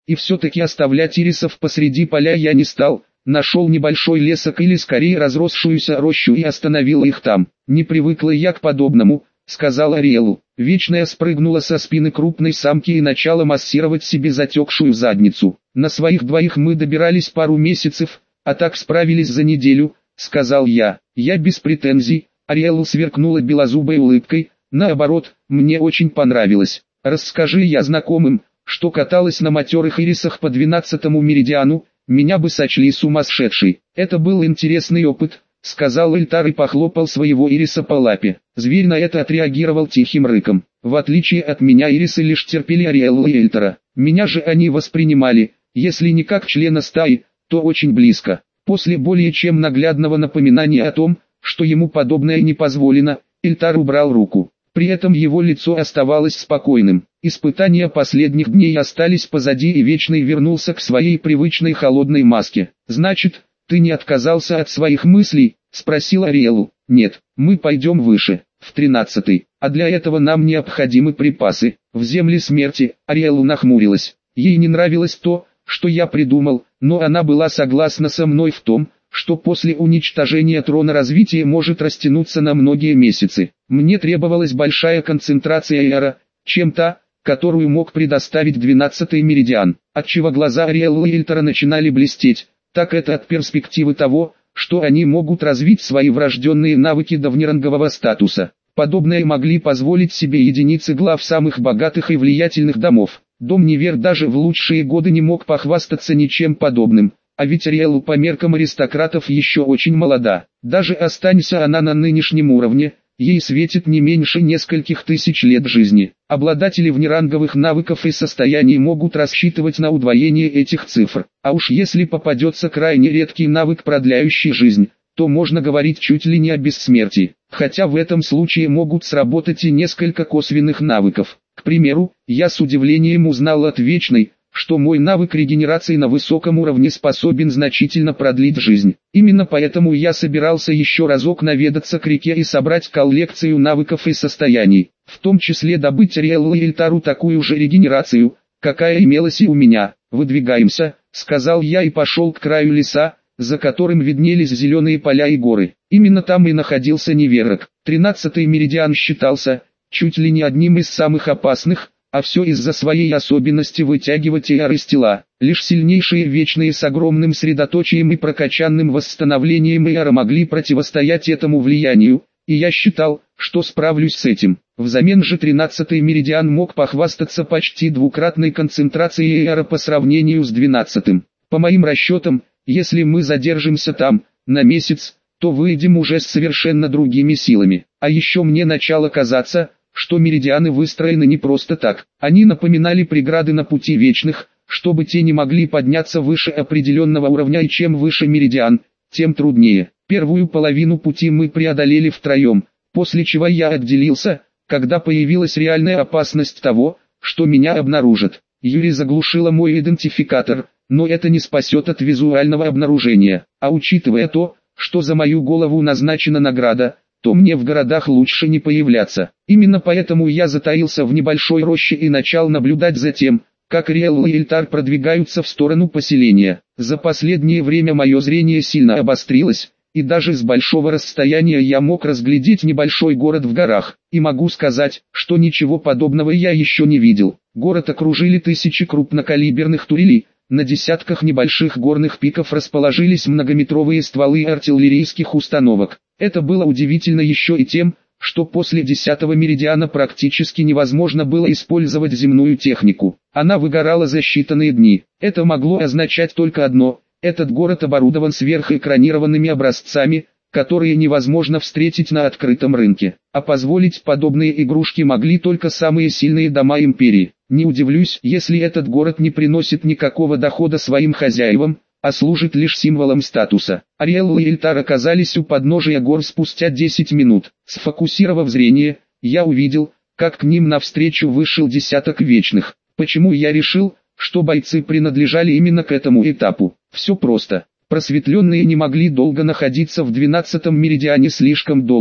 И все-таки оставлять ирисов посреди поля я не стал, нашел небольшой лесок или скорее разросшуюся рощу и остановил их там. Не привыкла я к подобному, сказал Ариэлу. Вечная спрыгнула со спины крупной самки и начала массировать себе затекшую задницу. На своих двоих мы добирались пару месяцев, а так справились за неделю, сказал я. Я без претензий. Ариэлу сверкнула белозубой улыбкой. Наоборот, мне очень понравилось. Расскажи я знакомым, что каталась на матерых ирисах по 12-му меридиану, меня бы сочли сумасшедшей. Это был интересный опыт, сказал Эльтар и похлопал своего ириса по лапе. Зверь на это отреагировал тихим рыком. В отличие от меня ирисы лишь терпели Ариэлу и Эльтара. Меня же они воспринимали, если не как члена стаи, то очень близко. После более чем наглядного напоминания о том, что ему подобное не позволено, Эльтар убрал руку. При этом его лицо оставалось спокойным. Испытания последних дней остались позади, и Вечный вернулся к своей привычной холодной маске. «Значит, ты не отказался от своих мыслей?» — спросил Ариэлу. «Нет, мы пойдем выше, в 13-й, а для этого нам необходимы припасы. В земле смерти». Ариэлу нахмурилась. Ей не нравилось то, что я придумал, но она была согласна со мной в том, что после уничтожения трона развитие может растянуться на многие месяцы. Мне требовалась большая концентрация эра, чем та, которую мог предоставить 12-й меридиан, отчего глаза Ариэлы и Эльтара начинали блестеть, так это от перспективы того, что они могут развить свои врожденные навыки до внерангового статуса. Подобное могли позволить себе единицы глав самых богатых и влиятельных домов. Дом Невер даже в лучшие годы не мог похвастаться ничем подобным. А ведь Ариэлу по меркам аристократов еще очень молода. Даже останься она на нынешнем уровне, ей светит не меньше нескольких тысяч лет жизни. Обладатели внеранговых навыков и состояний могут рассчитывать на удвоение этих цифр. А уж если попадется крайне редкий навык, продляющий жизнь, то можно говорить чуть ли не о бессмертии. Хотя в этом случае могут сработать и несколько косвенных навыков. К примеру, я с удивлением узнал от Вечной, что мой навык регенерации на высоком уровне способен значительно продлить жизнь. Именно поэтому я собирался еще разок наведаться к реке и собрать коллекцию навыков и состояний, в том числе добыть Ариэлу и Эльтару такую же регенерацию, какая имелась и у меня. «Выдвигаемся», — сказал я и пошел к краю леса, за которым виднелись зеленые поля и горы. Именно там и находился Неверок. 13-й меридиан считался чуть ли не одним из самых опасных, а все из-за своей особенности вытягивать эйар из тела. Лишь сильнейшие Вечные с огромным средоточием и прокачанным восстановлением эйара могли противостоять этому влиянию, и я считал, что справлюсь с этим. Взамен же 13-й меридиан мог похвастаться почти двукратной концентрацией эйара по сравнению с 12-м. По моим расчетам, если мы задержимся там на месяц, то выйдем уже с совершенно другими силами. А еще мне начало казаться, что меридианы выстроены не просто так. Они напоминали преграды на пути Вечных, чтобы те не могли подняться выше определенного уровня, и чем выше меридиан, тем труднее. Первую половину пути мы преодолели втроем, после чего я отделился, когда появилась реальная опасность того, что меня обнаружат. Юри заглушила мой идентификатор, но это не спасет от визуального обнаружения. А учитывая то, что за мою голову назначена награда, то мне в городах лучше не появляться. Именно поэтому я затаился в небольшой роще и начал наблюдать за тем, как Ариэлу и Эльтар продвигаются в сторону поселения. За последнее время мое зрение сильно обострилось, и даже с большого расстояния я мог разглядеть небольшой город в горах. И могу сказать, что ничего подобного я еще не видел. Город окружили тысячи крупнокалиберных турелей. На десятках небольших горных пиков расположились многометровые стволы артиллерийских установок. Это было удивительно еще и тем, что после 10-го меридиана практически невозможно было использовать земную технику. Она выгорала за считанные дни. Это могло означать только одно: этот город оборудован сверхэкранированными образцами, которые невозможно встретить на открытом рынке. А позволить подобные игрушки могли только самые сильные дома империи. Не удивлюсь, если этот город не приносит никакого дохода своим хозяевам, а служит лишь символом статуса. Ариэлу и Эльтар оказались у подножия гор спустя 10 минут. Сфокусировав зрение, я увидел, как к ним навстречу вышел десяток Вечных. Почему я решил, что бойцы принадлежали именно к этому этапу? Все просто. Просветленные не могли долго находиться в 12-м меридиане, слишком долго.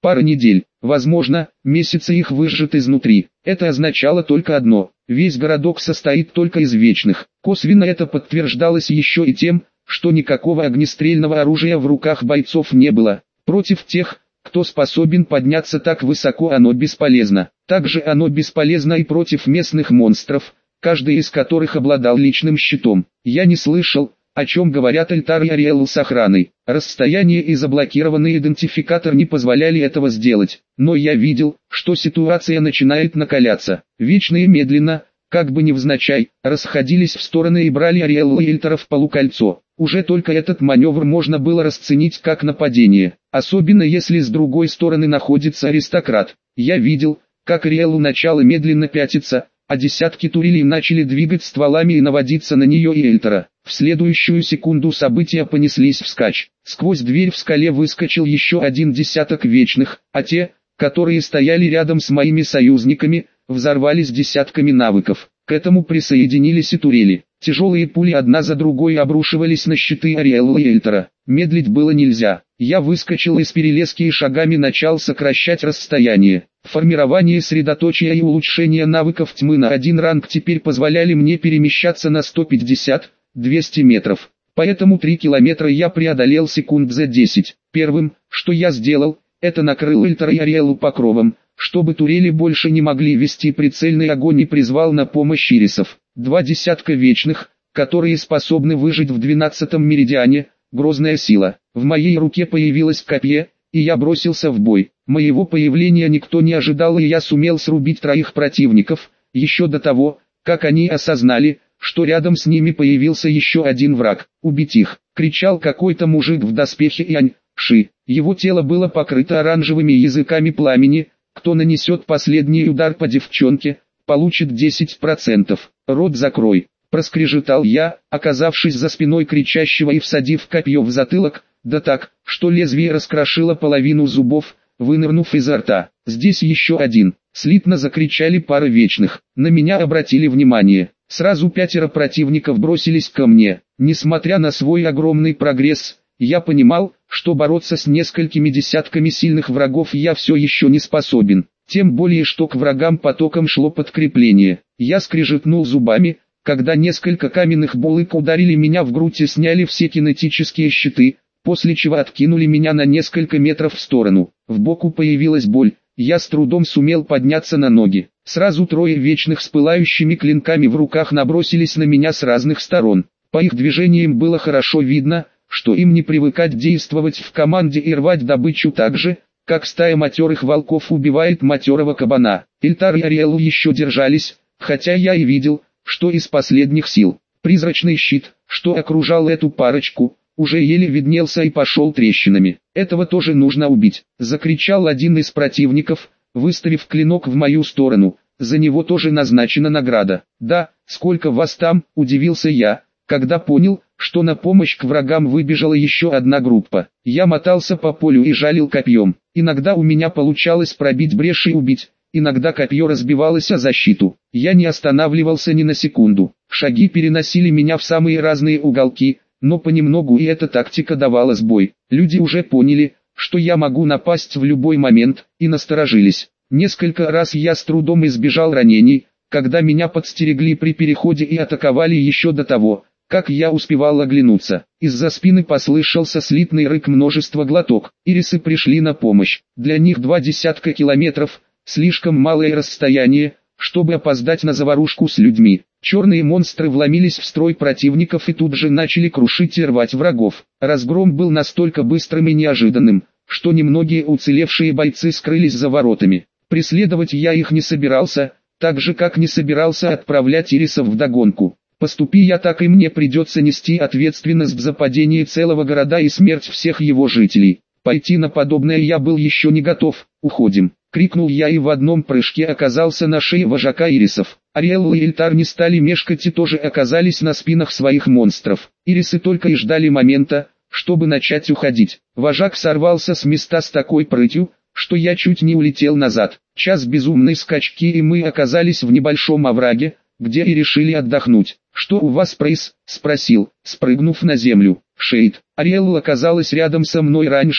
Пара недель, возможно, месяцы их выжжет изнутри. Это означало только одно: весь городок состоит только из вечных. Косвенно это подтверждалось еще и тем, что никакого огнестрельного оружия в руках бойцов не было. Против тех, кто способен подняться так высоко, оно бесполезно. Также оно бесполезно и против местных монстров, каждый из которых обладал личным щитом. Я не слышал, о чем говорят Эльтар и Ариэлл с охраной. Расстояние и заблокированный идентификатор не позволяли этого сделать. Но я видел, что ситуация начинает накаляться. Вечные медленно, как бы невзначай, расходились в стороны и брали Ариэлла и Эльтара в полукольцо. Уже только этот маневр можно было расценить как нападение, особенно если с другой стороны находится аристократ. Я видел, как Ариэллу начало медленно пятиться, а десятки турелей начали двигать стволами и наводиться на нее и Эльтара. В следующую секунду события понеслись вскачь. Сквозь дверь в скале выскочил еще один десяток вечных, а те, которые стояли рядом с моими союзниками, взорвались десятками навыков. К этому присоединились и турели. Тяжелые пули одна за другой обрушивались на щиты Ариэлла и Эльтара. Медлить было нельзя. Я выскочил из перелески и шагами начал сокращать расстояние. Формирование средоточия и улучшение навыков тьмы на один ранг теперь позволяли мне перемещаться на 150-200 метров. Поэтому 3 километра я преодолел секунд за 10. Первым, что я сделал, это накрыл Эльтара и Ариэллу покровом, чтобы турели больше не могли вести прицельный огонь, и призвал на помощь ирисов. 2 десятка вечных, которые способны выжить в 12-м меридиане, грозная сила. В моей руке появилось копье, и я бросился в бой. Моего появления никто не ожидал, и я сумел срубить 3 противников, еще до того, как они осознали, что рядом с ними появился еще один враг. «Убить их!» — кричал какой-то мужик в доспехе Янь-Ши. Его тело было покрыто оранжевыми языками пламени. Кто нанесет последний удар по девчонке, получит 10%. «Рот закрой!» — проскрежетал я, оказавшись за спиной кричащего и всадив копье в затылок, да так, что лезвие раскрошило половину зубов, вынырнув изо рта. «Здесь еще один!» — слитно закричали пара вечных. На меня обратили внимание. Сразу 5 противников бросились ко мне. Несмотря на свой огромный прогресс, я понимал, что бороться с несколькими десятками сильных врагов я все еще не способен. Тем более, что к врагам потоком шло подкрепление. Я скрежетнул зубами, когда несколько каменных булык ударили меня в грудь и сняли все кинетические щиты, после чего откинули меня на несколько метров в сторону. В боку появилась боль. Я с трудом сумел подняться на ноги. Сразу 3 вечных с пылающими клинками в руках набросились на меня с разных сторон. По их движениям было хорошо видно, что им не привыкать действовать в команде и рвать добычу так же, как стая матерых волков убивает матерого кабана. Эльтар и Ариэлл еще держались, хотя я и видел, что из последних сил. Призрачный щит, что окружал эту парочку, уже еле виднелся и пошел трещинами. «Этого тоже нужно убить!» — закричал один из противников, выставив клинок в мою сторону. «За него тоже назначена награда». «Да, сколько вас там?» — удивился я, когда понял, что на помощь к врагам выбежала еще одна группа. Я мотался по полю и жалил копьем. Иногда у меня получалось пробить брешь и убить, иногда копье разбивалось о защиту. Я не останавливался ни на секунду. Шаги переносили меня в самые разные уголки, но понемногу и эта тактика давала сбой. Люди уже поняли, что я могу напасть в любой момент, и насторожились. Несколько раз я с трудом избежал ранений, когда меня подстерегли при переходе и атаковали еще до того, как я успевал оглянуться. Из-за спины послышался слитный рык множества глоток. Ирисы пришли на помощь. Для них 2 десятка километров, слишком малое расстояние, чтобы опоздать на заварушку с людьми. Черные монстры вломились в строй противников и тут же начали крушить и рвать врагов. Разгром был настолько быстрым и неожиданным, что немногие уцелевшие бойцы скрылись за воротами. Преследовать я их не собирался, так же как не собирался отправлять ирисов вдогонку. Поступи я так, и мне придется нести ответственность за падение целого города и смерть всех его жителей. Пойти на подобное я был еще не готов. «Уходим!» — крикнул я и в одном прыжке оказался на шее вожака ирисов. Ариэлл и Эльтар не стали мешкать и тоже оказались на спинах своих монстров. Ирисы только и ждали момента, чтобы начать уходить. Вожак сорвался с места с такой прытью, что я чуть не улетел назад. Час безумной скачки, и мы оказались в небольшом овраге, где и решили отдохнуть. «Что у вас проис?» — спросил, спрыгнув на землю. «Шейд». Ариэлл оказалась рядом со мной раньше,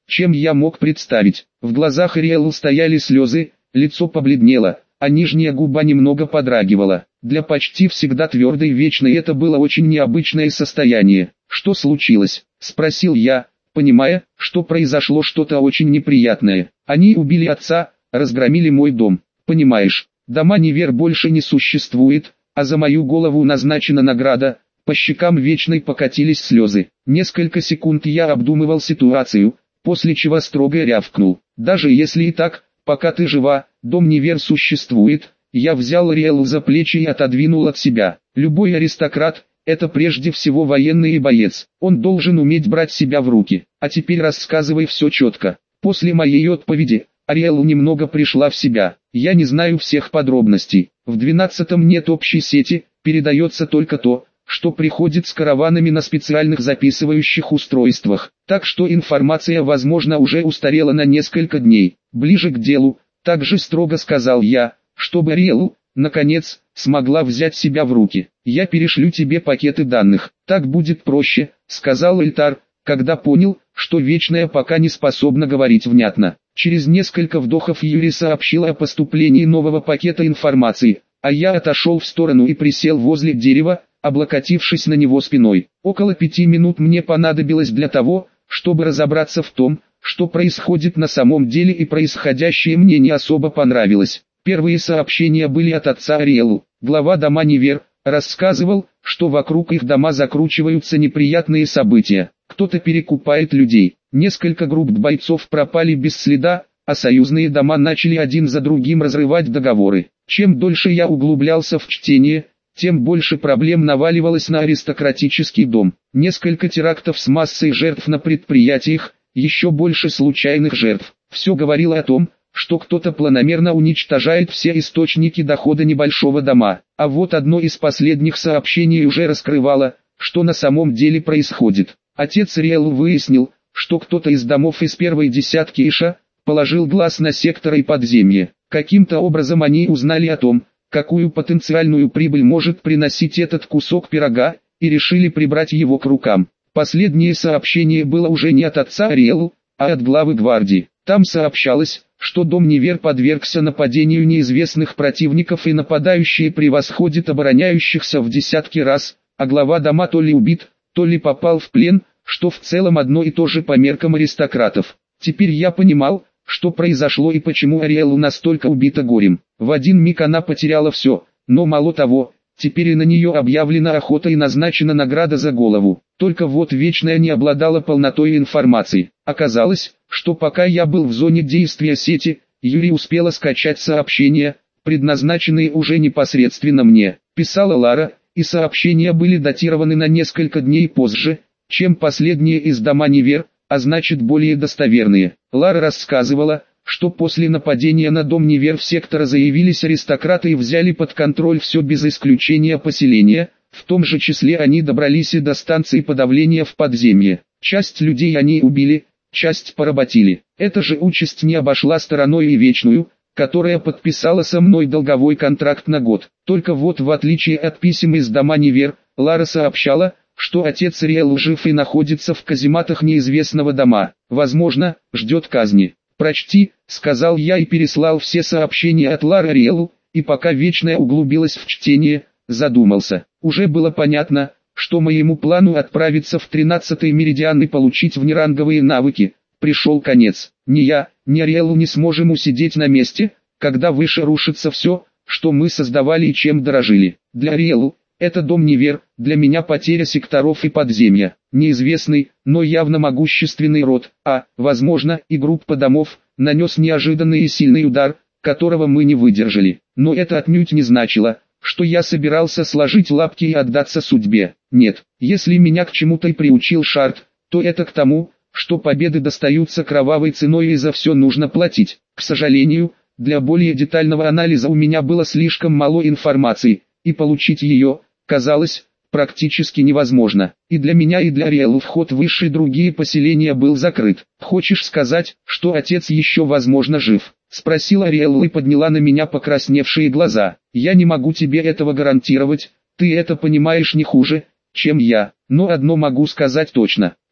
чем я мог представить. В глазах Ариэлы стояли слезы, лицо побледнело, а нижняя губа немного подрагивала. Для почти всегда твердой и вечной это было очень необычное состояние. «Что случилось?» – спросил я, понимая, что произошло что-то очень неприятное. «Они убили отца, разгромили мой дом. Понимаешь, дома Невер больше не существует, а за мою голову назначена награда». По щекам Вечной покатились слезы. Несколько секунд я обдумывал ситуацию, после чего строго рявкнул. «Даже если и так, пока ты жива, дом Невер существует». Я взял Ариэлу за плечи и отодвинул от себя. Любой аристократ – это прежде всего военный и боец. Он должен уметь брать себя в руки. А теперь рассказывай все четко. После моей отповеди, Ариэла немного пришла в себя. Я не знаю всех подробностей. В 12-м нет общей сети, передается только то, что приходит с караванами на специальных записывающих устройствах. Так что информация, возможно, уже устарела на несколько дней. Ближе к делу, также строго сказал я, чтобы Ариэлу, наконец, смогла взять себя в руки. «Я перешлю тебе пакеты данных, так будет проще», — сказал Эльтар, когда понял, что Вечная пока не способна говорить внятно. Через несколько вдохов Юрий сообщил о поступлении нового пакета информации, а я отошел в сторону и присел возле дерева, облокотившись на него спиной. Около 5 минут мне понадобилось для того, чтобы разобраться в том, что происходит на самом деле, и происходящее мне не особо понравилось. Первые сообщения были от отца Ариэлу. Глава дома Невер рассказывал, что вокруг их дома закручиваются неприятные события. Кто-то перекупает людей. Несколько групп бойцов пропали без следа, а союзные дома начали один за другим разрывать договоры. Чем дольше я углублялся в чтение, тем больше проблем наваливалось на аристократический дом. Несколько терактов с массой жертв на предприятиях, еще больше случайных жертв. Все говорило о том, что кто-то планомерно уничтожает все источники дохода небольшого дома. А вот одно из последних сообщений уже раскрывало, что на самом деле происходит. Отец Ариэлы выяснил, что кто-то из домов из первой десятки Иша положил глаз на секторы и подземье. Каким-то образом они узнали о том, какую потенциальную прибыль может приносить этот кусок пирога, и решили прибрать его к рукам. Последнее сообщение было уже не от отца Ариэлы, а от главы гвардии. Там сообщалось, что дом Невер подвергся нападению неизвестных противников, и нападающие превосходят обороняющихся в десятки раз, а глава дома то ли убит, то ли попал в плен, что в целом одно и то же по меркам аристократов. Теперь я понимал, что произошло и почему Ариэлу настолько убита горем. В один миг она потеряла все, но мало того, теперь и на нее объявлена охота и назначена награда за голову. Только вот Вечная не обладала полнотой информации. Оказалось, что пока я был в зоне действия сети, Юрий успела скачать сообщения, предназначенные уже непосредственно мне. Писала Лара, и сообщения были датированы на несколько дней позже, чем последние из дома Невер, а значит более достоверные. Лара рассказывала, что после нападения на дом Невер в сектор заявились аристократы и взяли под контроль все без исключения поселения, в том же числе они добрались и до станции подавления в подземье. Часть людей они убили, часть поработили. Эта же участь не обошла стороной и Вечную, которая подписала со мной долговой контракт на год. Только вот в отличие от писем из дома Невер, Лара сообщала, что отец Ариэлы жив и находится в казематах неизвестного дома. Возможно, ждет казни. «Прочти», — сказал я и переслал все сообщения от Лары Ариэлу, и пока Вечная углубилась в чтение, задумался. Уже было понятно, что моему плану отправиться в 13-й меридиан и получить внеранговые навыки пришел конец. Ни я, ни Ариэлу не сможем усидеть на месте, когда выше рушится все, что мы создавали и чем дорожили. Для Ариэлу это дом Невер, для меня потеря секторов и подземья. Неизвестный, но явно могущественный род, возможно, и группа домов, нанес неожиданный и сильный удар, которого мы не выдержали. Но это отнюдь не значило, что я собирался сложить лапки и отдаться судьбе. Нет, если меня к чему-то и приучил Шарт, то это к тому, что победы достаются кровавой ценой и за все нужно платить. К сожалению, для более детального анализа у меня было слишком мало информации, и получить ее, казалось, практически невозможно. И для меня, и для Ариэлы вход в высшие другие поселения был закрыт. «Хочешь сказать, что отец еще возможно жив?» — спросила Ариэла и подняла на меня покрасневшие глаза. «Я не могу тебе этого гарантировать, ты это понимаешь не хуже, чем я, но одно могу сказать точно.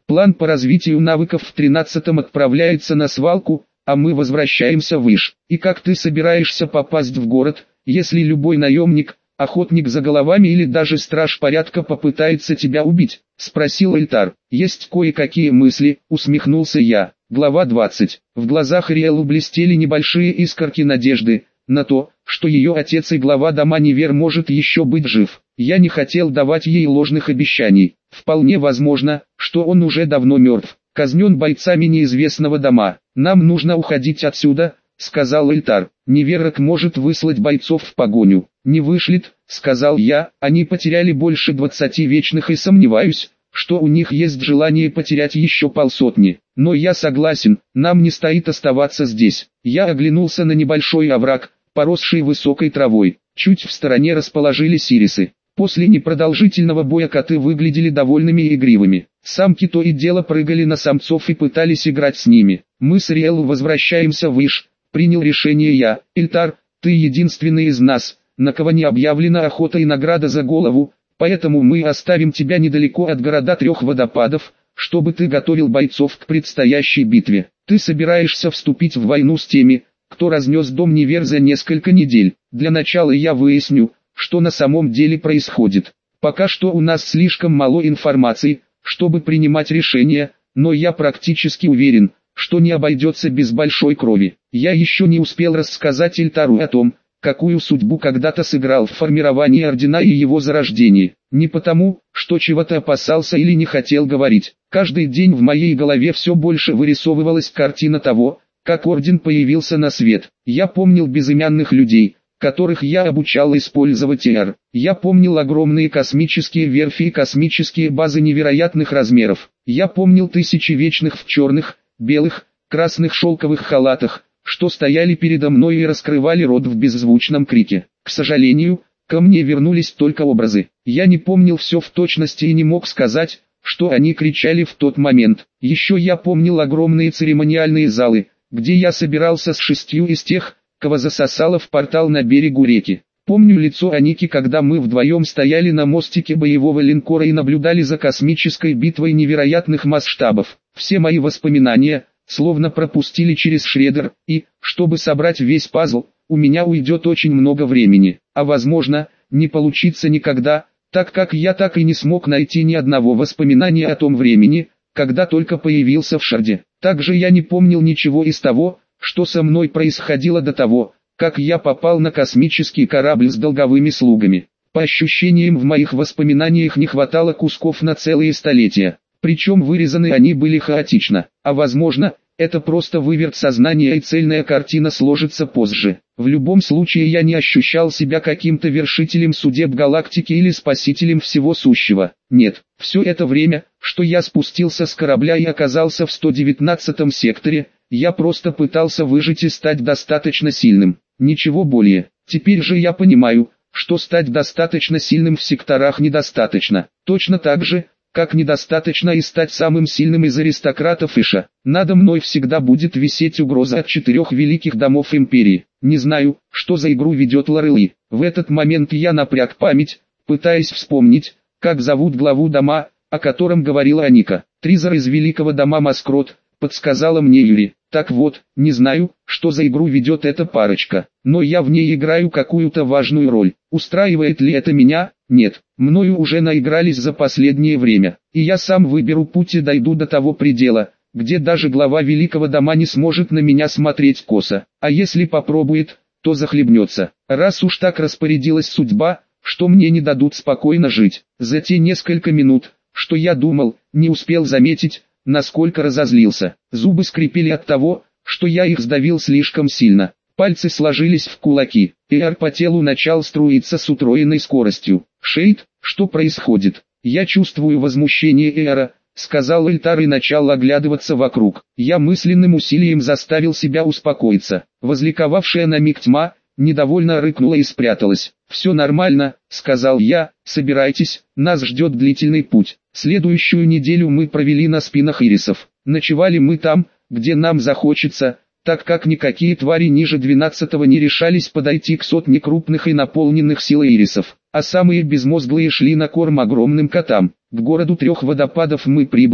План по развитию навыков в 13-м отправляется на свалку, а мы возвращаемся выше. И как ты собираешься попасть в город, если любой наемник, охотник за головами или даже страж порядка попытается тебя убить? Спросил Эльтар. Есть кое-какие мысли, усмехнулся я. Глава 20. В глазах Риэлу блестели небольшие искорки надежды на то, что ее отец и глава дома Нивер может еще быть жив. Я не хотел давать ей ложных обещаний. Вполне возможно, что он уже давно мертв, казнен бойцами неизвестного дома. Нам нужно уходить отсюда, сказал Эльтар. Неверок может выслать бойцов в погоню. Не вышлет, сказал я, они потеряли больше 20 вечных и сомневаюсь, что у них есть желание потерять еще полсотни. Но я согласен, нам не стоит оставаться здесь. Я оглянулся на небольшой овраг, поросший высокой травой. Чуть в стороне расположились ирисы. После непродолжительного боя коты выглядели довольными и игривыми. Самки то и дело прыгали на самцов и пытались играть с ними. Мы с Риэлу возвращаемся выше, принял решение я. Эльтар, ты единственный из нас, на кого не объявлена охота и награда за голову, поэтому мы оставим тебя недалеко от города трех водопадов, чтобы ты готовил бойцов к предстоящей битве. Ты собираешься вступить в войну с теми, кто разнес дом Нивер за несколько недель. Для начала я выясню, что на самом деле происходит. Пока что у нас слишком мало информации, чтобы принимать решения, но я практически уверен, что не обойдется без большой крови. Я еще не успел рассказать Эльтару о том, какую судьбу когда-то сыграл в формировании Ордена и его зарождении. Не потому, что чего-то опасался или не хотел говорить. Каждый день в моей голове все больше вырисовывалась картина того, как Орден появился на свет. Я помнил безымянных людей, которых я обучал использовать ИР. Я помнил огромные космические верфи и космические базы невероятных размеров. Я помнил тысячи вечных в черных, белых, красных шелковых халатах, что стояли передо мной и раскрывали рот в беззвучном крике. К сожалению, ко мне вернулись только образы. Я не помнил все в точности и не мог сказать, что они кричали в тот момент. Еще я помнил огромные церемониальные залы, где я собирался с 6 из тех, кого засосало в портал на берегу реки. Помню лицо Аники, когда мы вдвоем стояли на мостике боевого линкора и наблюдали за космической битвой невероятных масштабов. Все мои воспоминания словно пропустили через шредер, и, чтобы собрать весь пазл, у меня уйдет очень много времени, а возможно, не получится никогда, так как я так и не смог найти ни одного воспоминания о том времени, когда только появился в Шарде. Также я не помнил ничего из того, что со мной происходило до того, как я попал на космический корабль с долговыми слугами. По ощущениям, в моих воспоминаниях не хватало кусков на целые столетия, причем вырезаны они были хаотично, а возможно, это просто выверт сознания и цельная картина сложится позже. В любом случае я не ощущал себя каким-то вершителем судеб галактики или спасителем всего сущего. Нет, все это время, что я спустился с корабля и оказался в 119-м секторе, я просто пытался выжить и стать достаточно сильным. Ничего более. Теперь же я понимаю, что стать достаточно сильным в секторах недостаточно. Точно так же, как недостаточно и стать самым сильным из аристократов Иша. Надо мной всегда будет висеть угроза от 4 великих домов империи. Не знаю, что за игру ведет Лорелли. В этот момент я напряг память, пытаясь вспомнить, как зовут главу дома, о котором говорила Аника. Тризор из великого дома Маскрот, подсказала мне Юри. Так вот, не знаю, что за игру ведет эта парочка, но я в ней играю какую-то важную роль. Устраивает ли это меня? Нет, мною уже наигрались за последнее время, и я сам выберу путь и дойду до того предела, где даже глава великого дома не сможет на меня смотреть косо, а если попробует, то захлебнется. Раз уж так распорядилась судьба, что мне не дадут спокойно жить. За те несколько минут, что я думал, не успел заметить, насколько разозлился. Зубы скрипели от того, что я их сдавил слишком сильно. Пальцы сложились в кулаки, и ар по телу начал струиться с утроенной скоростью. «Шейд, что происходит?» «Я чувствую возмущение Эра», — сказал Эльтар и начал оглядываться вокруг. Я мысленным усилием заставил себя успокоиться. Возликовавшая на миг тьма, недовольно рыкнула и спряталась. «Все нормально», — сказал я, — «собирайтесь, нас ждет длительный путь». Следующую неделю мы провели на спинах ирисов. Ночевали мы там, где нам захочется, так как никакие твари ниже 12-го не решались подойти к сотне крупных и наполненных силой ирисов, а самые безмозглые шли на корм огромным котам. К городу трех водопадов мы прибыли,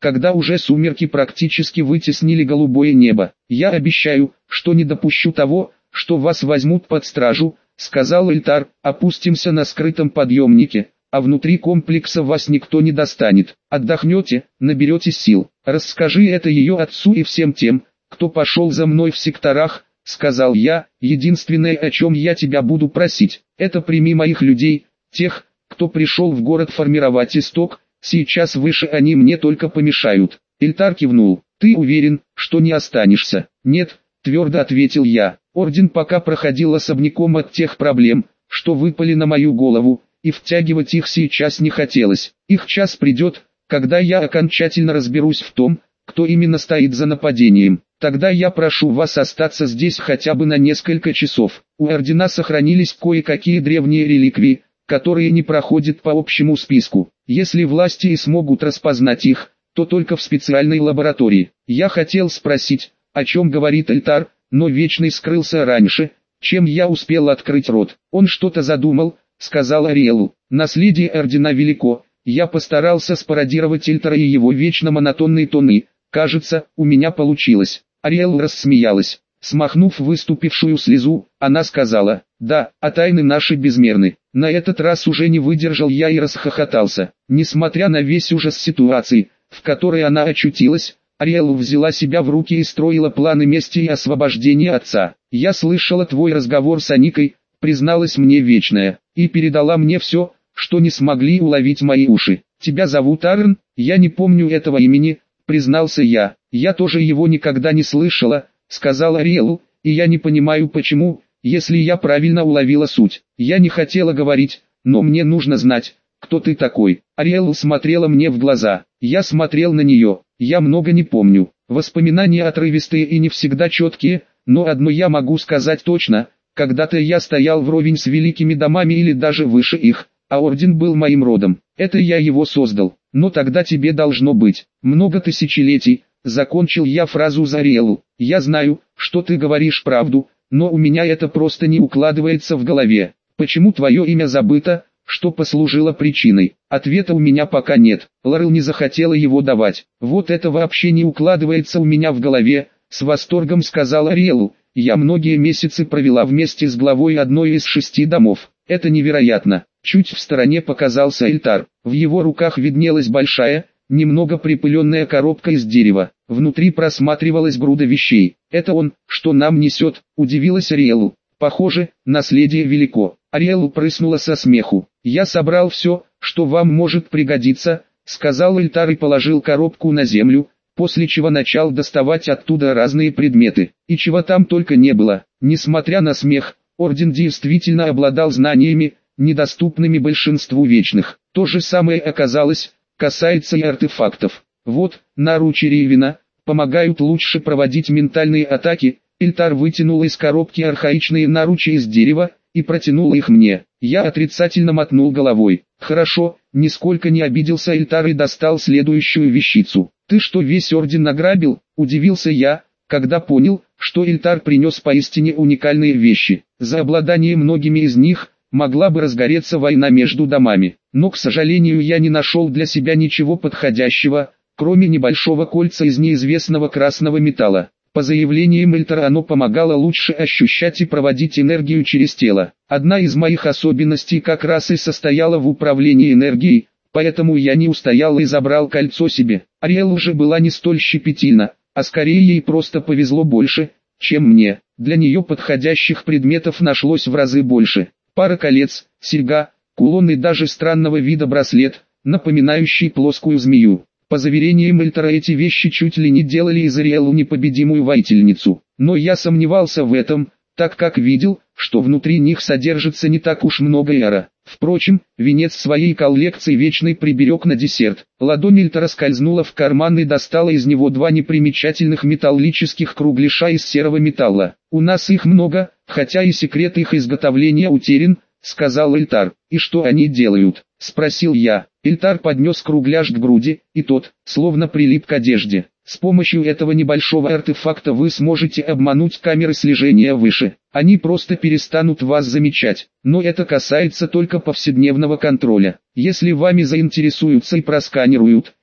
когда уже сумерки практически вытеснили голубое небо. «Я обещаю, что не допущу того, что вас возьмут под стражу», — сказал Эльтар. «Опустимся на скрытом подъемнике, а внутри комплекса вас никто не достанет. Отдохнете, наберетесь сил. Расскажи это ее отцу и всем тем, кто пошел за мной в секторах», — сказал я. «Единственное, о чем я тебя буду просить, это прими моих людей, тех, кто пришел в город формировать исток. Сейчас выше они мне только помешают». Эльтар кивнул. «Ты уверен, что не останешься?» «Нет», — твердо ответил я. «Орден пока проходил особняком от тех проблем, что выпали на мою голову, и втягивать их сейчас не хотелось. Их час придет, когда я окончательно разберусь в том, кто именно стоит за нападением. Тогда я прошу вас остаться здесь хотя бы на несколько часов. У Ордена сохранились кое-какие древние реликвии, которые не проходят по общему списку. Если власти и смогут распознать их, то только в специальной лаборатории». Я хотел спросить, о чем говорит Эльтар, но Вечный скрылся раньше, чем я успел открыть рот. «Он что-то задумал», — сказал Ариэлу. «Наследие Ордена велико». Я постарался спародировать Эльтара и его вечно монотонные тоны. Кажется, у меня получилось. Ариэл рассмеялась. Смахнув выступившую слезу, она сказала: «Да, а тайны наши безмерны». На этот раз уже не выдержал я и расхохотался. Несмотря на весь ужас ситуации, в которой она очутилась, Ариэл взяла себя в руки и строила планы мести и освобождения отца. «Я слышала твой разговор с Аникой», — призналась мне Вечная, «и передала мне все, что не смогли уловить мои уши. Тебя зовут Арн?» «Я не помню этого имени», — признался я. «Я тоже его никогда не слышала», — сказала Ариэл, «и я не понимаю почему, если я правильно уловила суть. Я не хотела говорить, но мне нужно знать, кто ты такой». Ариэл смотрела мне в глаза. Я смотрел на нее. Я много не помню. Воспоминания отрывистые и не всегда четкие, но одно я могу сказать точно: когда-то я стоял вровень с великими домами или даже выше их, а Орден был моим родом. Это я его создал. Но тогда тебе должно быть много тысячелетий. Закончил я фразу за Ариэлу. «Я знаю, что ты говоришь правду, но у меня это просто не укладывается в голове. Почему твое имя забыто, что послужило причиной?» Ответа у меня пока нет. Лорел не захотела его давать. «Вот это вообще не укладывается у меня в голове», — с восторгом сказала Ариэлу. «Я многие месяцы провела вместе с главой одной из 6 домов. Это невероятно». Чуть в стороне показался Эльтар. В его руках виднелась большая, немного припыленная коробка из дерева. Внутри просматривалась груда вещей. «Это он, что нам несет?» — удивилась Ариэлу. «Похоже, наследие велико». Ариэлу прыснула со смеху. «Я собрал все, что вам может пригодиться», — сказал Эльтар и положил коробку на землю, после чего начал доставать оттуда разные предметы. И чего там только не было. Несмотря на смех, Орден действительно обладал знаниями, недоступными большинству вечных. То же самое оказалось, касается и артефактов. Вот, наручи Рейвена, помогают лучше проводить ментальные атаки. Эльтар вытянул из коробки архаичные наручи из дерева и протянул их мне. Я отрицательно мотнул головой. «Хорошо», нисколько не обиделся Эльтар и достал следующую вещицу. «Ты что, весь Орден награбил?» – удивился я, когда понял, что Эльтар принес поистине уникальные вещи. За обладание многими из них могла бы разгореться война между домами. Но, к сожалению, я не нашел для себя ничего подходящего, кроме небольшого кольца из неизвестного красного металла. По заявлениям Эльтара, оно помогало лучше ощущать и проводить энергию через тело. Одна из моих особенностей как раз и состояла в управлении энергией, поэтому я не устоял и забрал кольцо себе. Ариэл уже была не столь щепетильна, а скорее ей просто повезло больше, чем мне. Для нее подходящих предметов нашлось в разы больше. Пара колец, серьга, кулон и даже странного вида браслет, напоминающий плоскую змею. По заверениям Эльтара, эти вещи чуть ли не делали из Ариэлу непобедимую воительницу. Но я сомневался в этом, так как видел, что внутри них содержится не так уж много эра. Впрочем, венец своей коллекции Вечный приберег на десерт. Ладонь Эльтара скользнула в карман и достала из него 2 непримечательных металлических кругляша из серого металла. «У нас их много, хотя и секрет их изготовления утерян», — сказал Эльтар. «И что они делают?» — спросил я. Эльтар поднес кругляш к груди, и тот, словно прилип к одежде. «С помощью этого небольшого артефакта вы сможете обмануть камеры слежения выше. Они просто перестанут вас замечать. Но это касается только повседневного контроля. Если вами заинтересуются и просканируют,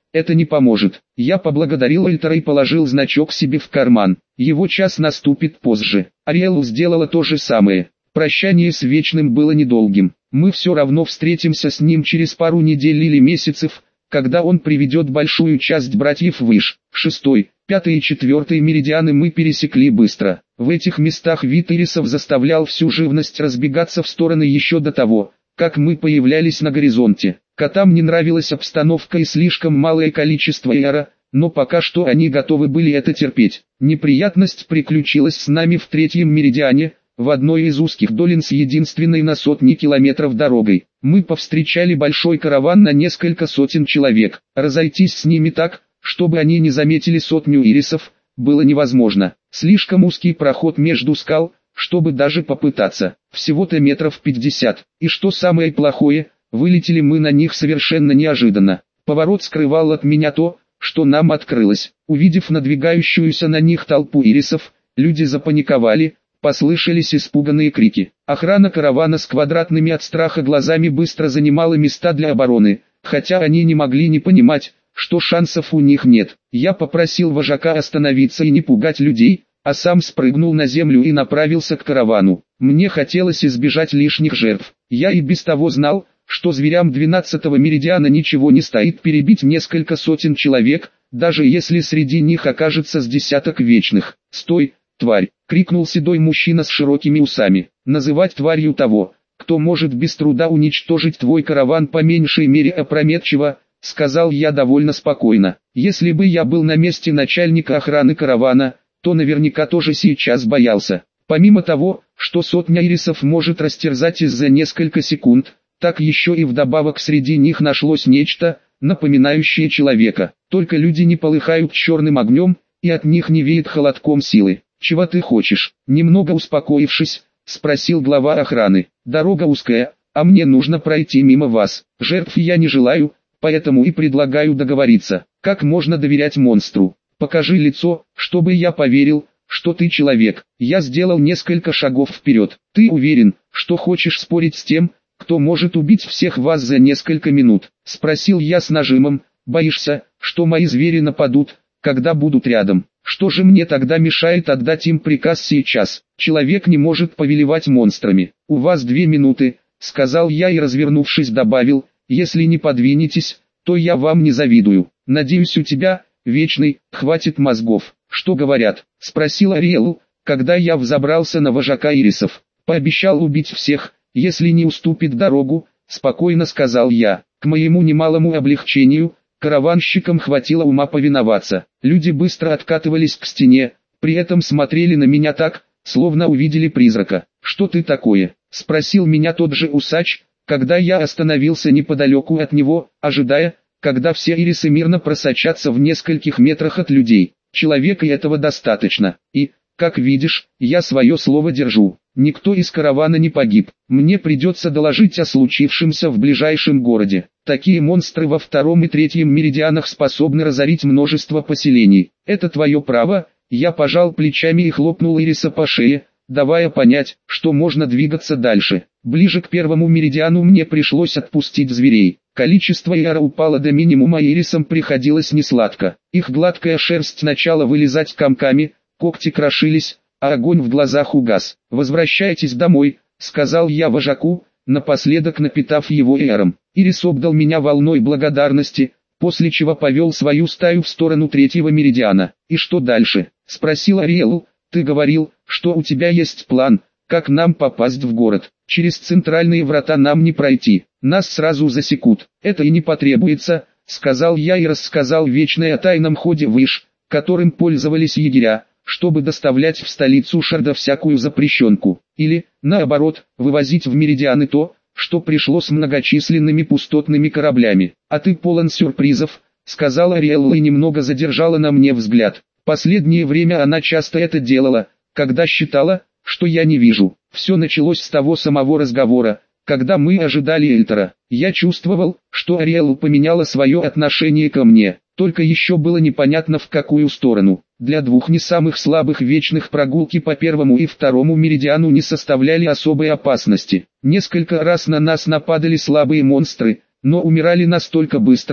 это не поможет. Я поблагодарил Эльтера и положил значок себе в карман. Его час наступит позже. Ариэлу сделала то же самое. Прощание с Вечным было недолгим. Мы все равно встретимся с ним через пару недель или месяцев, когда он приведет большую часть братьев выш. 6, 5 и 4 меридианы мы пересекли быстро. В этих местах вид ирисов заставлял всю живность разбегаться в стороны еще до того, как мы появлялись на горизонте. Котам не нравилась обстановка и слишком малое количество эра, но пока что они готовы были это терпеть. Неприятность приключилась с нами в 3-м меридиане, в одной из узких долин с единственной на сотни километров дорогой. Мы повстречали большой караван на несколько сотен человек. Разойтись с ними так, чтобы они не заметили сотню ирисов, было невозможно. Слишком узкий проход между скал, чтобы даже попытаться. Всего-то метров 50. И что самое плохое, вылетели мы на них совершенно неожиданно. Поворот скрывал от меня то, что нам открылось. Увидев надвигающуюся на них толпу ирисов, люди запаниковали, послышались испуганные крики. Охрана каравана с квадратными от страха глазами быстро занимала места для обороны, хотя они не могли не понимать, что шансов у них нет. Я попросил вожака остановиться и не пугать людей, а сам спрыгнул на землю и направился к каравану. Мне хотелось избежать лишних жертв. Я и без того знал, что зверям 12-го меридиана ничего не стоит перебить несколько сотен человек, даже если среди них окажется с десяток вечных. «Стой, тварь!» — крикнул седой мужчина с широкими усами. «Называть тварью того, кто может без труда уничтожить твой караван по меньшей мере опрометчиво», — сказал я довольно спокойно. «Если бы я был на месте начальника охраны каравана, то наверняка тоже сейчас боялся. Помимо того, что сотня ирисов может растерзать из-за несколько секунд, так еще и вдобавок среди них нашлось нечто, напоминающее человека. Только люди не полыхают черным огнем, и от них не веет холодком силы. «Чего ты хочешь?» Немного успокоившись, спросил глава охраны. «Дорога узкая, а мне нужно пройти мимо вас. Жертв я не желаю, поэтому и предлагаю договориться. Как можно доверять монстру? Покажи лицо, чтобы я поверил, что ты человек». Я сделал несколько шагов вперед. «Ты уверен, что хочешь спорить с тем, кто может убить всех вас за несколько минут?» — спросил я с нажимом. «Боишься, что мои звери нападут, когда будут рядом? Что же мне тогда мешает отдать им приказ сейчас? Человек не может повелевать монстрами. У вас 2 минуты», — сказал я и, развернувшись, добавил, «если не подвинетесь, то я вам не завидую. Надеюсь, у тебя, Вечный, хватит мозгов». «Что говорят?» — спросил Ариэлу, когда я взобрался на вожака ирисов. «Пообещал убить всех, если не уступит дорогу», — спокойно сказал я. К моему немалому облегчению, караванщикам хватило ума повиноваться. Люди быстро откатывались к стене, при этом смотрели на меня так, словно увидели призрака. «Что ты такое?» — спросил меня тот же усач, когда я остановился неподалеку от него, ожидая, когда все ирисы мирно просочатся в нескольких метрах от людей. «Человека этого достаточно, и, как видишь, я свое слово держу. Никто из каравана не погиб. Мне придется доложить о случившемся в ближайшем городе. Такие монстры во 2-м и 3-м меридианах способны разорить множество поселений. Это твое право». Я пожал плечами и хлопнул ириса по шее, давая понять, что можно двигаться дальше. Ближе к 1-му меридиану мне пришлось отпустить зверей. Количество эра упало до минимума, и ирисам приходилось несладко. Их гладкая шерсть начала вылезать комками, когти крошились, а огонь в глазах угас. «Возвращайтесь домой», — сказал я вожаку, напоследок напитав его эром. Ирис обдал меня волной благодарности, после чего повел свою стаю в сторону 3-го меридиана. «И что дальше?» — спросил Ариэлу. «Ты говорил, что у тебя есть план, как нам попасть в город. Через центральные врата нам не пройти, нас сразу засекут». «Это и не потребуется», — сказал я и рассказал Вечное о тайном ходе выш, которым пользовались егеря, чтобы доставлять в столицу Шарда всякую запрещенку, или, наоборот, вывозить в меридианы то, что пришло с многочисленными пустотными кораблями. «А ты полон сюрпризов», — сказала Ариэлла и немного задержала на мне взгляд. Последнее время она часто это делала, когда считала, что я не вижу. Все началось с того самого разговора, когда мы ожидали Эльтера. Я чувствовал, что Ариэлла поменяла свое отношение ко мне, только еще было непонятно в какую сторону. Для 2 не самых слабых вечных прогулки по 1-му и 2-му меридиану не составляли особой опасности. Несколько раз на нас нападали слабые монстры, но умирали настолько быстро,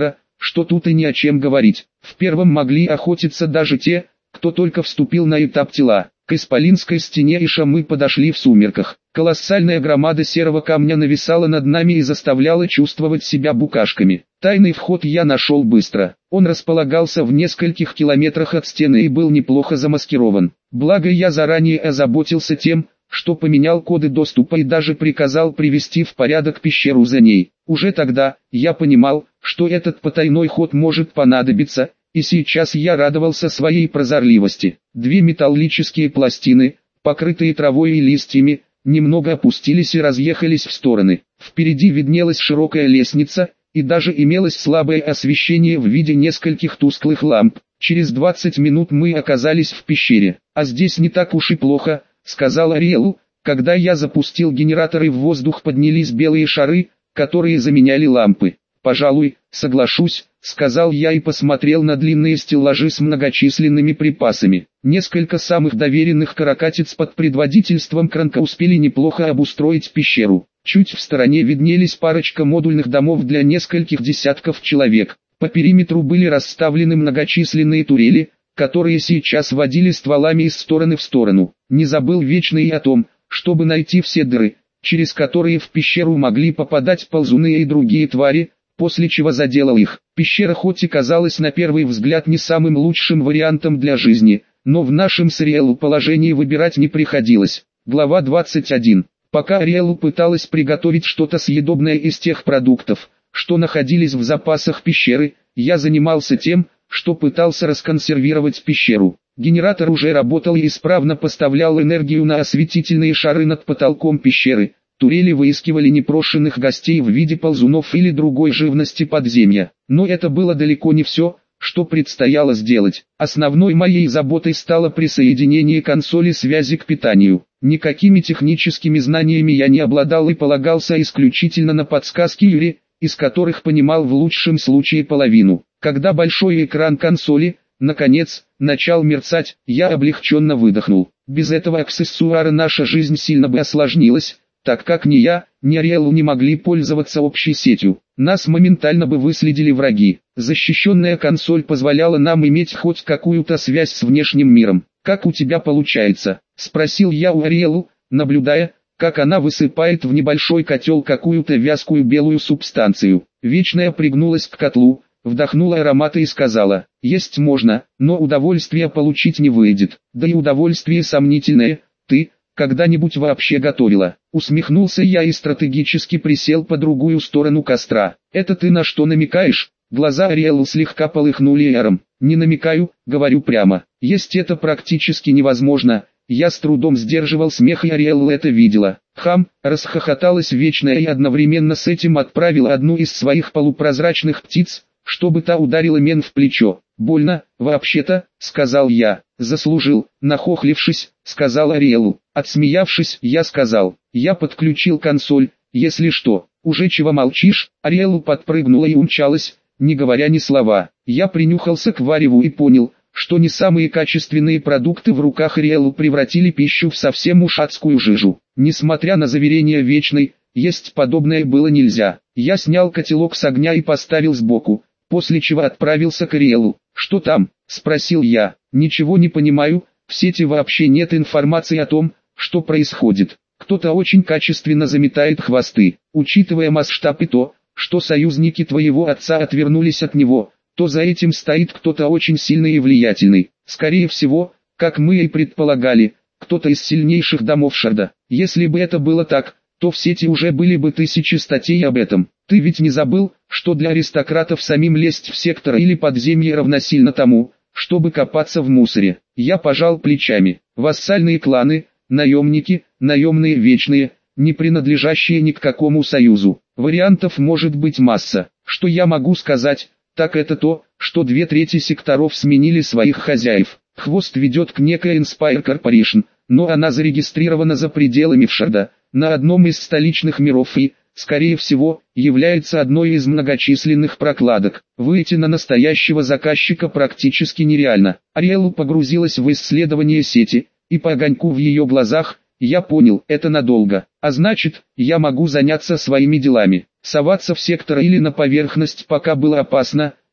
что тут и ни о чем говорить. В первом могли охотиться даже те, кто только вступил на этап тела. К Исполинской стене Иша мы подошли в сумерках. Колоссальная громада серого камня нависала над нами и заставляла чувствовать себя букашками. Тайный вход я нашел быстро. Он располагался в нескольких километрах от стены и был неплохо замаскирован. Благо я заранее озаботился тем, что поменял коды доступа и даже приказал привести в порядок пещеру за ней. Уже тогда я понимал, что этот потайной ход может понадобиться, и сейчас я радовался своей прозорливости. Две металлические пластины, покрытые травой и листьями, немного опустились и разъехались в стороны. Впереди виднелась широкая лестница, и даже имелось слабое освещение в виде нескольких тусклых ламп. Через 20 минут мы оказались в пещере. «А здесь не так уж и плохо», — сказал Ариэлу. Когда я запустил генератор и в воздух поднялись белые шары, которые заменяли лампы. «Пожалуй, соглашусь», — сказал я и посмотрел на длинные стеллажи с многочисленными припасами. Несколько самых доверенных каракатиц под предводительством Кранка успели неплохо обустроить пещеру. Чуть в стороне виднелись парочка модульных домов для нескольких десятков человек. По периметру были расставлены многочисленные турели, которые сейчас водили стволами из стороны в сторону. Не забыл Вечный и о том, чтобы найти все дыры, через которые в пещеру могли попадать ползуны и другие твари, после чего заделал их. Пещера хоть и казалась на первый взгляд не самым лучшим вариантом для жизни, но в нашем с Ариэлу положении выбирать не приходилось. Глава 21. Пока Ариэлу пыталась приготовить что-то съедобное из тех продуктов, что находились в запасах пещеры, я занимался тем, что пытался расконсервировать пещеру. Генератор уже работал и исправно поставлял энергию на осветительные шары над потолком пещеры. Турели выискивали непрошенных гостей в виде ползунов или другой живности подземья. Но это было далеко не все, что предстояло сделать. Основной моей заботой стало присоединение консоли связи к питанию. Никакими техническими знаниями я не обладал и полагался исключительно на подсказки Юри, из которых понимал в лучшем случае половину. Когда большой экран консоли, наконец, начал мерцать, я облегченно выдохнул. Без этого аксессуара наша жизнь сильно бы осложнилась, так как ни я, ни Ариэлу не могли пользоваться общей сетью. Нас моментально бы выследили враги. Защищенная консоль позволяла нам иметь хоть какую-то связь с внешним миром. «Как у тебя получается?» – спросил я у Ариэлу, наблюдая, как она высыпает в небольшой котел какую-то вязкую белую субстанцию. Вечная пригнулась к котлу, вдохнула ароматы и сказала: «Есть можно, но удовольствие получить не выйдет. Да и удовольствие сомнительное. Ты когда-нибудь вообще готовила?» Усмехнулся я и стратегически присел по другую сторону костра. «Это ты на что намекаешь?» Глаза Ариэлы слегка полыхнули яром. «Не намекаю, говорю прямо. Есть это практически невозможно». Я с трудом сдерживал смех, и Ариэлла это видела. «Хам!» — расхохоталась Вечная и одновременно с этим отправила одну из своих полупрозрачных птиц, чтобы та ударила Мен в плечо. «Больно, вообще-то», — сказал я. «Заслужил», — нахохлившись, сказал Ариэлу. Отсмеявшись, я сказал: «Я подключил консоль, если что». «Уже чего молчишь?» Ариэлу подпрыгнула и умчалась, не говоря ни слова. Я принюхался к вареву и понял, что не самые качественные продукты в руках Ариэлу превратили пищу в совсем уж адскую жижу. Несмотря на заверения Вечной, есть подобное было нельзя. Я снял котелок с огня и поставил сбоку, после чего отправился к Ариэлу. «Что там?» – спросил я. «Ничего не понимаю, в сети вообще нет информации о том, что происходит. Кто-то очень качественно заметает хвосты. Учитывая масштаб и то, что союзники твоего отца отвернулись от него, то за этим стоит кто-то очень сильный и влиятельный. Скорее всего, как мы и предполагали, кто-то из сильнейших домов Шарда. Если бы это было так, то в сети уже были бы тысячи статей об этом. Ты ведь не забыл, что для аристократов самим лезть в сектор или подземье равносильно тому, чтобы копаться в мусоре?» Я пожал плечами. Вассальные кланы, наемники, наемные вечные, не принадлежащие ни к какому союзу. Вариантов может быть масса. Что я могу сказать, так это то, что 2/3 секторов сменили своих хозяев. Хвост ведет к некой Inspire Corporation, но она зарегистрирована за пределами Вшарда, на одном из столичных миров и, скорее всего, является одной из многочисленных прокладок. Выйти на настоящего заказчика практически нереально. Ариэлу погрузилась в исследование сети, и по огоньку в ее глазах, я понял, это надолго. А значит, я могу заняться своими делами. Соваться в сектор или на поверхность пока было опасно,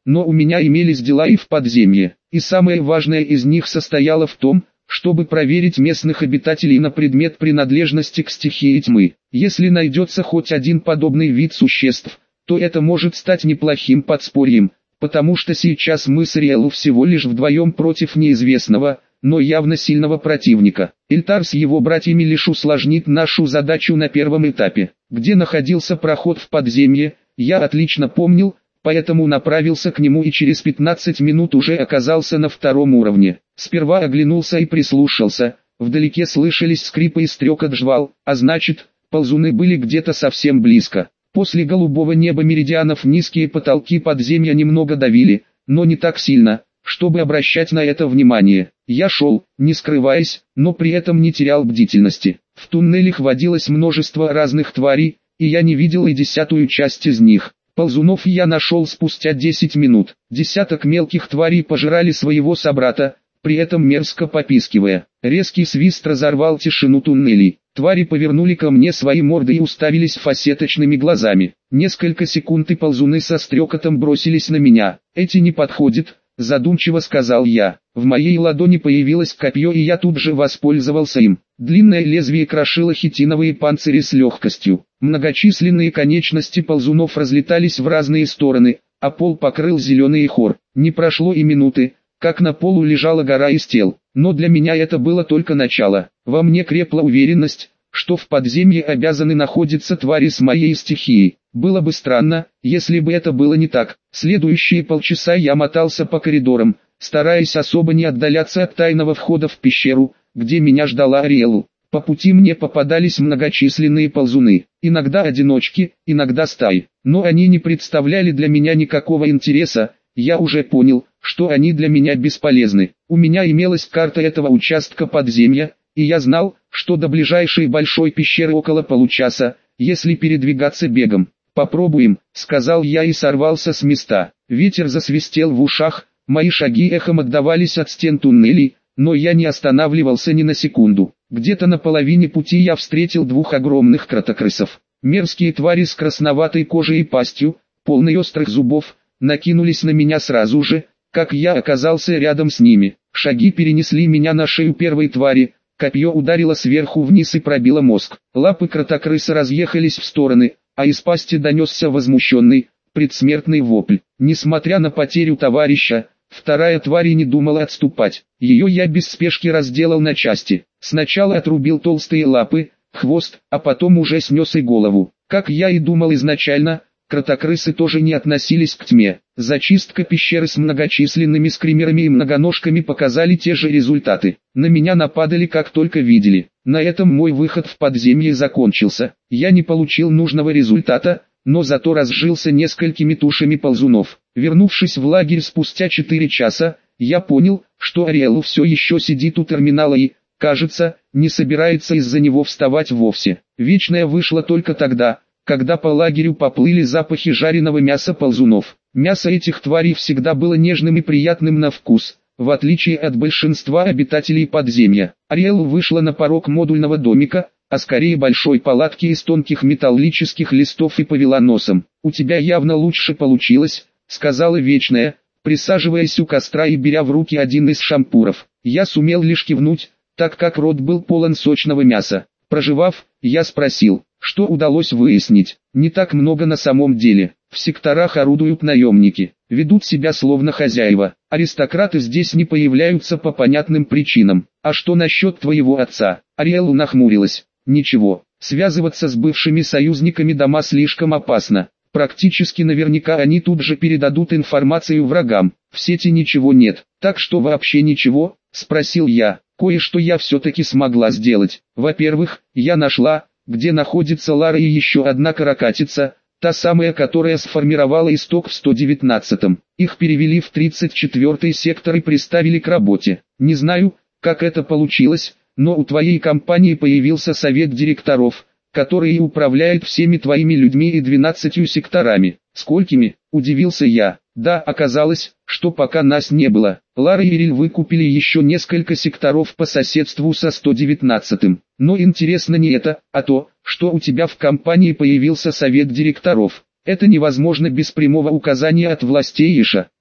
но у меня имелись дела и в подземье, и самое важное из них состояло в том, чтобы проверить местных обитателей на предмет принадлежности к стихии тьмы. Если найдется хоть один подобный вид существ, то это может стать неплохим подспорьем, потому что сейчас мы с Риэлу всего лишь вдвоем против неизвестного, но явно сильного противника. Эльтар с его братьями лишь усложнит нашу задачу на первом этапе. Где находился проход в подземье, я отлично помнил, поэтому направился к нему и через 15 минут уже оказался на втором уровне. Сперва оглянулся и прислушался, вдалеке слышались скрипы и стрекот жвал, а значит, ползуны были где-то совсем близко. После голубого неба меридианов низкие потолки подземья немного давили, но не так сильно, чтобы обращать на это внимание. Я шел, не скрываясь, но при этом не терял бдительности. В туннелях водилось множество разных тварей, и я не видел и десятую часть из них. Ползунов я нашел спустя 10 минут. Десяток мелких тварей пожирали своего собрата, при этом мерзко попискивая. Резкий свист разорвал тишину туннелей. Твари повернули ко мне свои морды и уставились фасеточными глазами. Несколько секунд и ползуны со стрекотом бросились на меня. «Эти не подходят», — задумчиво сказал я. В моей ладони появилось копье, и я тут же воспользовался им. Длинное лезвие крошило хитиновые панцири с легкостью. Многочисленные конечности ползунов разлетались в разные стороны, а пол покрыл зеленый хор. Не прошло и минуты, как на полу лежала гора из тел. Но для меня это было только начало. Во мне крепла уверенность, что в подземье обязаны находиться твари с моей стихией. Было бы странно, если бы это было не так. Следующие полчаса я мотался по коридорам, стараясь особо не отдаляться от тайного входа в пещеру, где меня ждала Ариэлу. По пути мне попадались многочисленные ползуны, иногда одиночки, иногда стаи, но они не представляли для меня никакого интереса. Я уже понял, что они для меня бесполезны. У меня имелась карта этого участка подземья, и я знал, что до ближайшей большой пещеры около получаса, если передвигаться бегом. «Попробуем», — сказал я и сорвался с места. Ветер засвистел в ушах, мои шаги эхом отдавались от стен туннелей, но я не останавливался ни на секунду. Где-то на половине пути я встретил двух огромных кротокрысов. Мерзкие твари с красноватой кожей и пастью, полной острых зубов, накинулись на меня сразу же, как я оказался рядом с ними. Шаги перенесли меня на шею первой твари, копье ударило сверху вниз и пробило мозг. Лапы кротокрыса разъехались в стороны, а из пасти донесся возмущенный, предсмертный вопль. Несмотря на потерю товарища, вторая тварь и не думала отступать. Ее я без спешки разделал на части. Сначала отрубил толстые лапы, хвост, а потом уже снес и голову. Как я и думал изначально, кротокрысы тоже не относились к тьме. Зачистка пещеры с многочисленными скримерами и многоножками показали те же результаты. На меня нападали как только видели. На этом мой выход в подземье закончился. Я не получил нужного результата, но зато разжился несколькими тушами ползунов. Вернувшись в лагерь спустя 4 часа, я понял, что Ариэлу все еще сидит у терминала и, кажется, не собирается из-за него вставать вовсе. Вечная вышла только тогда, когда по лагерю поплыли запахи жареного мяса ползунов. Мясо этих тварей всегда было нежным и приятным на вкус, в отличие от большинства обитателей подземья. Ариэлу вышла на порог модульного домика, а скорее большой палатки из тонких металлических листов, и повела носом. «У тебя явно лучше получилось», — сказала Вечная, присаживаясь у костра и беря в руки один из шампуров. Я сумел лишь кивнуть, так как рот был полон сочного мяса. Прожевав, я спросил, что удалось выяснить. Не так много на самом деле. В секторах орудуют наемники, ведут себя словно хозяева. Аристократы здесь не появляются по понятным причинам. А что насчет твоего отца? Ариэлу нахмурилась. Ничего, связываться с бывшими союзниками дома слишком опасно. Практически наверняка они тут же передадут информацию врагам. В сети ничего нет. Так что вообще ничего? Спросил я. Кое-что я все-таки смогла сделать. Во-первых, я нашла, где находится Лара и еще одна каракатица, та самая, которая сформировала исток в 119-м. Их перевели в 34-й сектор и приставили к работе. Не знаю, как это получилось, но у твоей компании появился совет директоров, который управляет всеми твоими людьми и 12 секторами. Сколькими? Удивился я. Да, оказалось, что пока нас не было, Лара и Ириль выкупили еще несколько секторов по соседству со 119-м. Но интересно не это, а то, что у тебя в компании появился совет директоров. Это невозможно без прямого указания от властей Иша.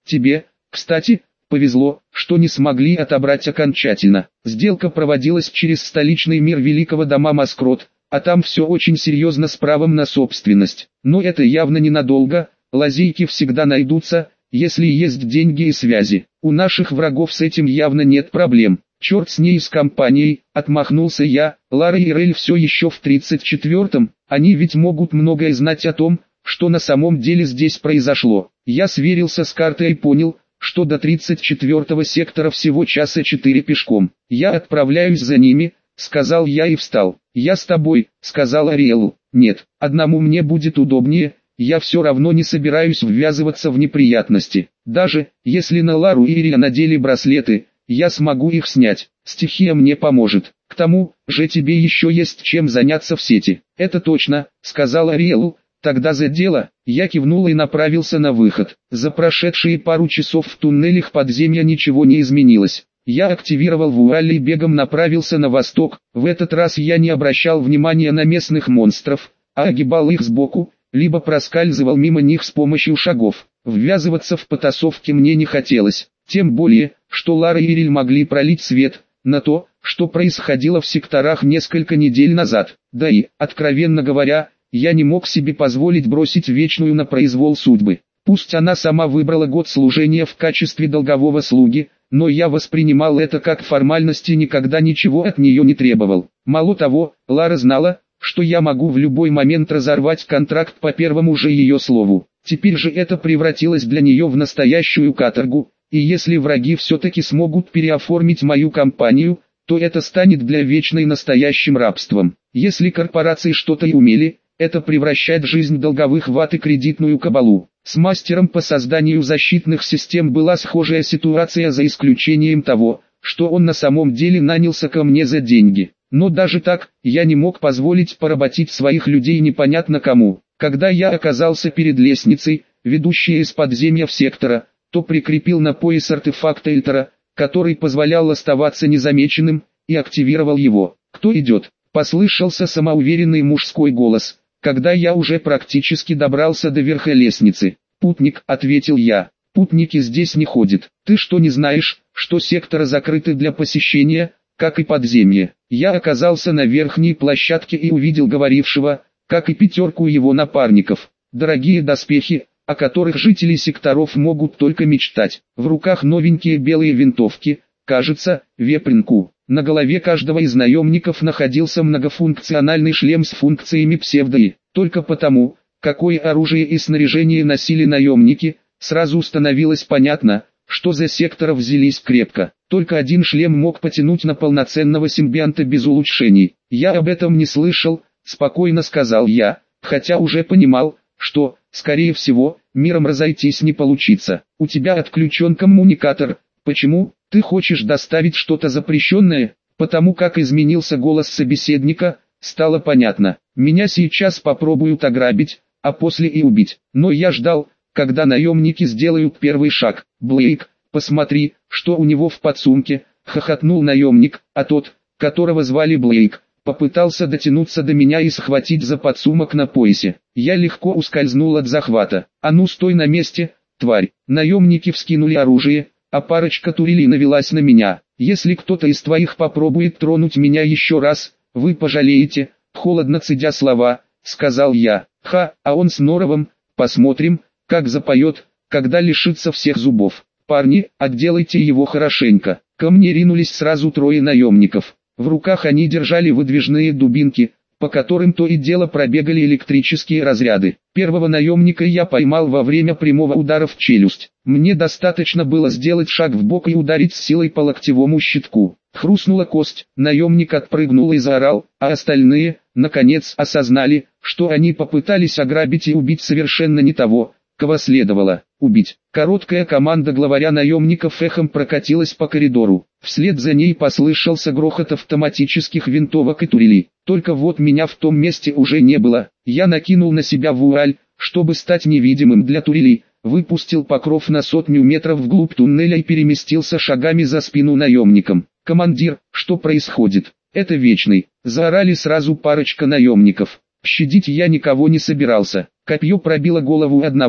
Тебе, кстати, повезло, что не смогли отобрать окончательно. Сделка проводилась через столичный мир великого дома Маскрот, а там все очень серьезно с правом на собственность. Но это явно ненадолго, лазейки всегда найдутся, если есть деньги и связи. У наших врагов с этим явно нет проблем. Черт с ней с компанией, отмахнулся я. Лара и Рель все еще в 34-м, они ведь могут многое знать о том, что на самом деле здесь произошло. Я сверился с картой и понял, что до 34-го сектора всего часа 4 пешком. Я отправляюсь за ними, сказал я и встал. Я с тобой, сказал Ариэлу. Нет, одному мне будет удобнее, я все равно не собираюсь ввязываться в неприятности. Даже, если на Лару и Ирия надели браслеты, я смогу их снять, стихия мне поможет. К тому же тебе еще есть чем заняться в сети. Это точно, сказал Ариэлу. Тогда за дело, я кивнул и направился на выход. За прошедшие пару часов в туннелях подземья ничего не изменилось. Я активировал вуаль и бегом направился на восток. В этот раз я не обращал внимания на местных монстров, а огибал их сбоку, либо проскальзывал мимо них с помощью шагов. Ввязываться в потасовки мне не хотелось, тем более, что Лара и Ириль могли пролить свет на то, что происходило в секторах несколько недель назад. Да и, откровенно говоря, я не мог себе позволить бросить Вечную на произвол судьбы. Пусть она сама выбрала год служения в качестве долгового слуги, но я воспринимал это как формальность и никогда ничего от нее не требовал. Мало того, Лара знала, что я могу в любой момент разорвать контракт по первому же ее слову. Теперь же это превратилось для нее в настоящую каторгу, и если враги все-таки смогут переоформить мою компанию, то это станет для Вечной настоящим рабством. Если корпорации что-то и умели, это превращать жизнь долговых в ад и кредитную кабалу. С мастером по созданию защитных систем была схожая ситуация за исключением того, что он на самом деле нанялся ко мне за деньги. Но даже так, я не мог позволить поработить своих людей непонятно кому. Когда я оказался перед лестницей, ведущей из подземья в сектора, то прикрепил на пояс артефакт Эльтера, который позволял оставаться незамеченным, и активировал его. «Кто идет?» — послышался самоуверенный мужской голос, когда я уже практически добрался до верха лестницы. «Путник», — ответил я. «Путники здесь не ходят. Ты что, не знаешь, что секторы закрыты для посещения, как и подземье?» Я оказался на верхней площадке и увидел говорившего, как и пятерку его напарников. Дорогие доспехи, о которых жители секторов могут только мечтать. В руках новенькие белые винтовки, кажется, вепринку. На голове каждого из наемников находился многофункциональный шлем с функциями псевдои. Только потому, какое оружие и снаряжение носили наемники, сразу становилось понятно, что за секторов взялись крепко. Только один шлем мог потянуть на полноценного симбионта без улучшений. «Я об этом не слышал», — спокойно сказал я, хотя уже понимал, что, скорее всего, миром разойтись не получится. «У тебя отключен коммуникатор. Почему? Ты хочешь доставить что-то запрещенное?» Потому как изменился голос собеседника, стало понятно. Меня сейчас попробуют ограбить, а после и убить. Но я ждал, когда наемники сделают первый шаг. «Блейк, посмотри, что у него в подсумке», — хохотнул наемник, а тот, которого звали Блейк, попытался дотянуться до меня и схватить за подсумок на поясе. Я легко ускользнул от захвата. «А ну стой на месте, тварь!» Наемники вскинули оружие, а парочка турелей навелась на меня. «Если кто-то из твоих попробует тронуть меня еще раз, вы пожалеете», — холодно цедя слова, сказал я. «Ха, а он с норовом, посмотрим, как запоет, когда лишится всех зубов. Парни, отделайте его хорошенько». Ко мне ринулись сразу трое наемников. В руках они держали выдвижные дубинки, по которым то и дело пробегали электрические разряды. Первого наемника я поймал во время прямого удара в челюсть. Мне достаточно было сделать шаг в бок и ударить с силой по локтевому щитку. Хрустнула кость, наемник отпрыгнул и заорал, а остальные, наконец, осознали, что они попытались ограбить и убить совершенно не того, кого следовало убить. Короткая команда главаря наемников эхом прокатилась по коридору. Вслед за ней послышался грохот автоматических винтовок и турелей. Только вот меня в том месте уже не было. Я накинул на себя вуаль, чтобы стать невидимым для турелей, выпустил покров на 100 метров вглубь туннеля и переместился шагами за спину наемникам. «Командир, что происходит?» «Это Вечный», — заорали сразу парочка наемников. Щадить я никого не собирался. Копье пробило голову одного,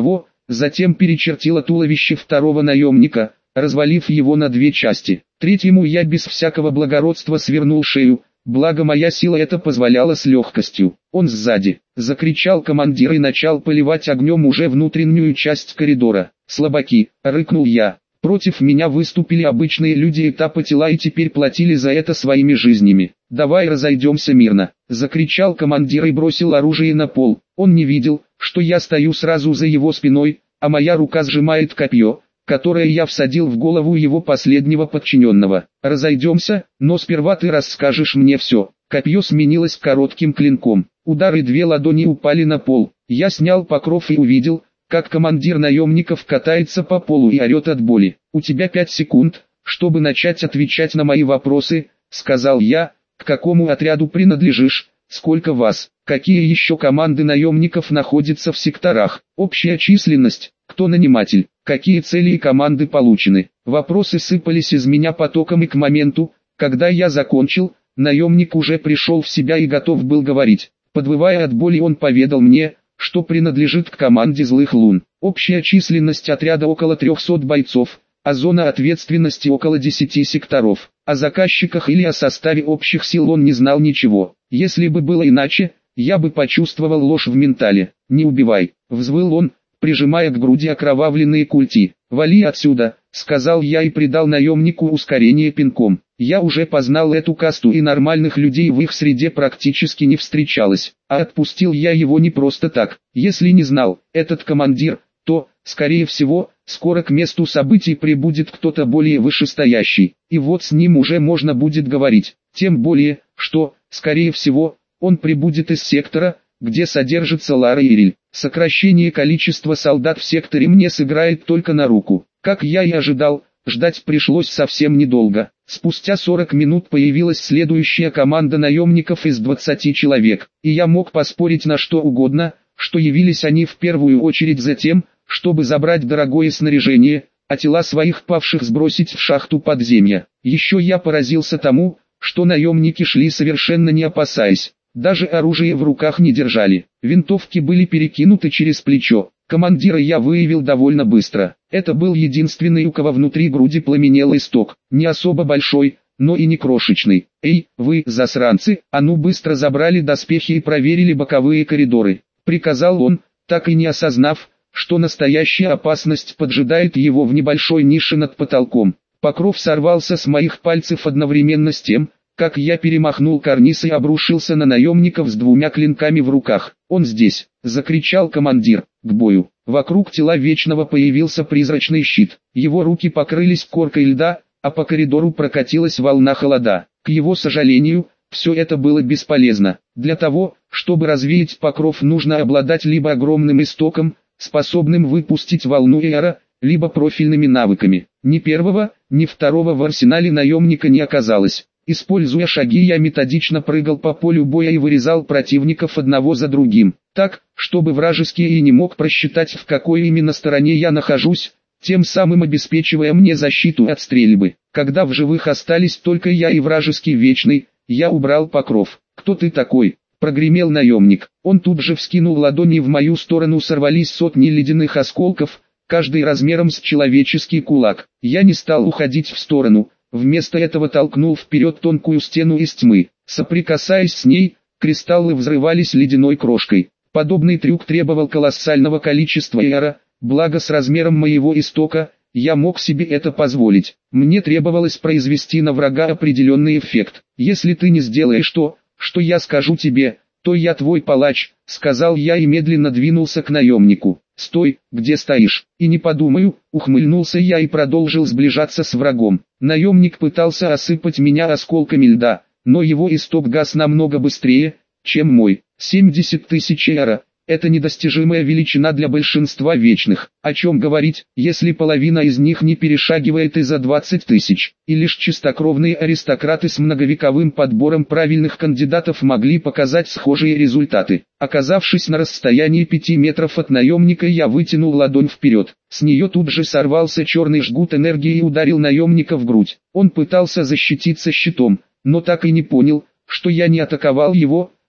затем перечертила туловище второго наемника, развалив его на две части. Третьему я без всякого благородства свернул шею, благо моя сила это позволяла с легкостью. Он сзади, закричал командир и начал поливать огнем уже внутреннюю часть коридора. «Слабаки!» — рыкнул я. Против меня выступили обычные люди этапа тела и теперь платили за это своими жизнями. «Давай разойдемся мирно!» — закричал командир и бросил оружие на пол. Он не видел, что я стою сразу за его спиной, а моя рука сжимает копье, которое я всадил в голову его последнего подчиненного. «Разойдемся, но сперва ты расскажешь мне все». Копье сменилось коротким клинком. Удары, две ладони упали на пол. Я снял покров и увидел, как командир наемников катается по полу и орет от боли. «У тебя 5 секунд, чтобы начать отвечать на мои вопросы», — сказал я. «К какому отряду принадлежишь? Сколько вас? Какие еще команды наемников находятся в секторах? Общая численность? Кто наниматель? Какие цели и команды получены?» Вопросы сыпались из меня потоком, и к моменту, когда я закончил, наемник уже пришел в себя и готов был говорить. Подвывая от боли, он поведал мне, что принадлежит к команде Злых Лун. Общая численность отряда около 300 бойцов, а зона ответственности около 10 секторов. О заказчиках или о составе общих сил он не знал ничего. Если бы было иначе, я бы почувствовал ложь в ментале. «Не убивай!» — взвыл он, прижимая к груди окровавленные культи. «Вали отсюда!» — сказал я и придал наемнику ускорение пинком. Я уже познал эту касту, и нормальных людей в их среде практически не встречалось. А отпустил я его не просто так. Если не знал этот командир, то, скорее всего, скоро к месту событий прибудет кто-то более вышестоящий. И вот с ним уже можно будет говорить. Тем более, что, скорее всего, он прибудет из сектора, где содержится Лара Ириль. Сокращение количества солдат в секторе мне сыграет только на руку. Как я и ожидал, ждать пришлось совсем недолго. Спустя 40 минут появилась следующая команда наемников из 20 человек, и я мог поспорить на что угодно, что явились они в первую очередь за тем, чтобы забрать дорогое снаряжение, а тела своих павших сбросить в шахту подземья. Еще я поразился тому, что наемники шли совершенно не опасаясь, даже оружие в руках не держали, винтовки были перекинуты через плечо. Командира я выявил довольно быстро. Это был единственный, у кого внутри груди пламенел исток, не особо большой, но и не крошечный. «Эй, вы, засранцы, а ну быстро забрали доспехи и проверили боковые коридоры», — приказал он, так и не осознав, что настоящая опасность поджидает его в небольшой нише над потолком. Покров сорвался с моих пальцев одновременно с тем, как я перемахнул карниз и обрушился на наемников с двумя клинками в руках. «Он здесь!» — закричал командир. «К бою!» Вокруг тела Вечного появился призрачный щит. Его руки покрылись коркой льда, а по коридору прокатилась волна холода. К его сожалению, все это было бесполезно. Для того, чтобы развеять покров, нужно обладать либо огромным истоком, способным выпустить волну эра, либо профильными навыками. Ни первого, ни второго в арсенале наемника не оказалось. Используя шаги, я методично прыгал по полю боя и вырезал противников одного за другим, так, чтобы вражеский и не мог просчитать, в какой именно стороне я нахожусь, тем самым обеспечивая мне защиту от стрельбы. Когда в живых остались только я и вражеский Вечный, я убрал покров. «Кто ты такой?» — прогремел наемник. Он тут же вскинул ладони, и в мою сторону сорвались сотни ледяных осколков, каждый размером с человеческий кулак. Я не стал уходить в сторону. Вместо этого толкнул вперед тонкую стену из тьмы. Соприкасаясь с ней, кристаллы взрывались ледяной крошкой. Подобный трюк требовал колоссального количества эра, благо с размером моего истока, я мог себе это позволить. Мне требовалось произвести на врага определенный эффект. «Если ты не сделаешь то, что я скажу тебе, то я твой палач», — сказал я и медленно двинулся к наемнику. «Стой, где стоишь, и не подумаю», — ухмыльнулся я и продолжил сближаться с врагом. Наемник пытался осыпать меня осколками льда, но его исток гас намного быстрее, чем мой. 70 тысяч эра. Это недостижимая величина для большинства вечных. О чем говорить, если половина из них не перешагивает и за 20 тысяч. И лишь чистокровные аристократы с многовековым подбором правильных кандидатов могли показать схожие результаты. Оказавшись на расстоянии 5 метров от наемника, я вытянул ладонь вперед. С нее тут же сорвался черный жгут энергии и ударил наемника в грудь. Он пытался защититься щитом, но так и не понял, что я не атаковал его,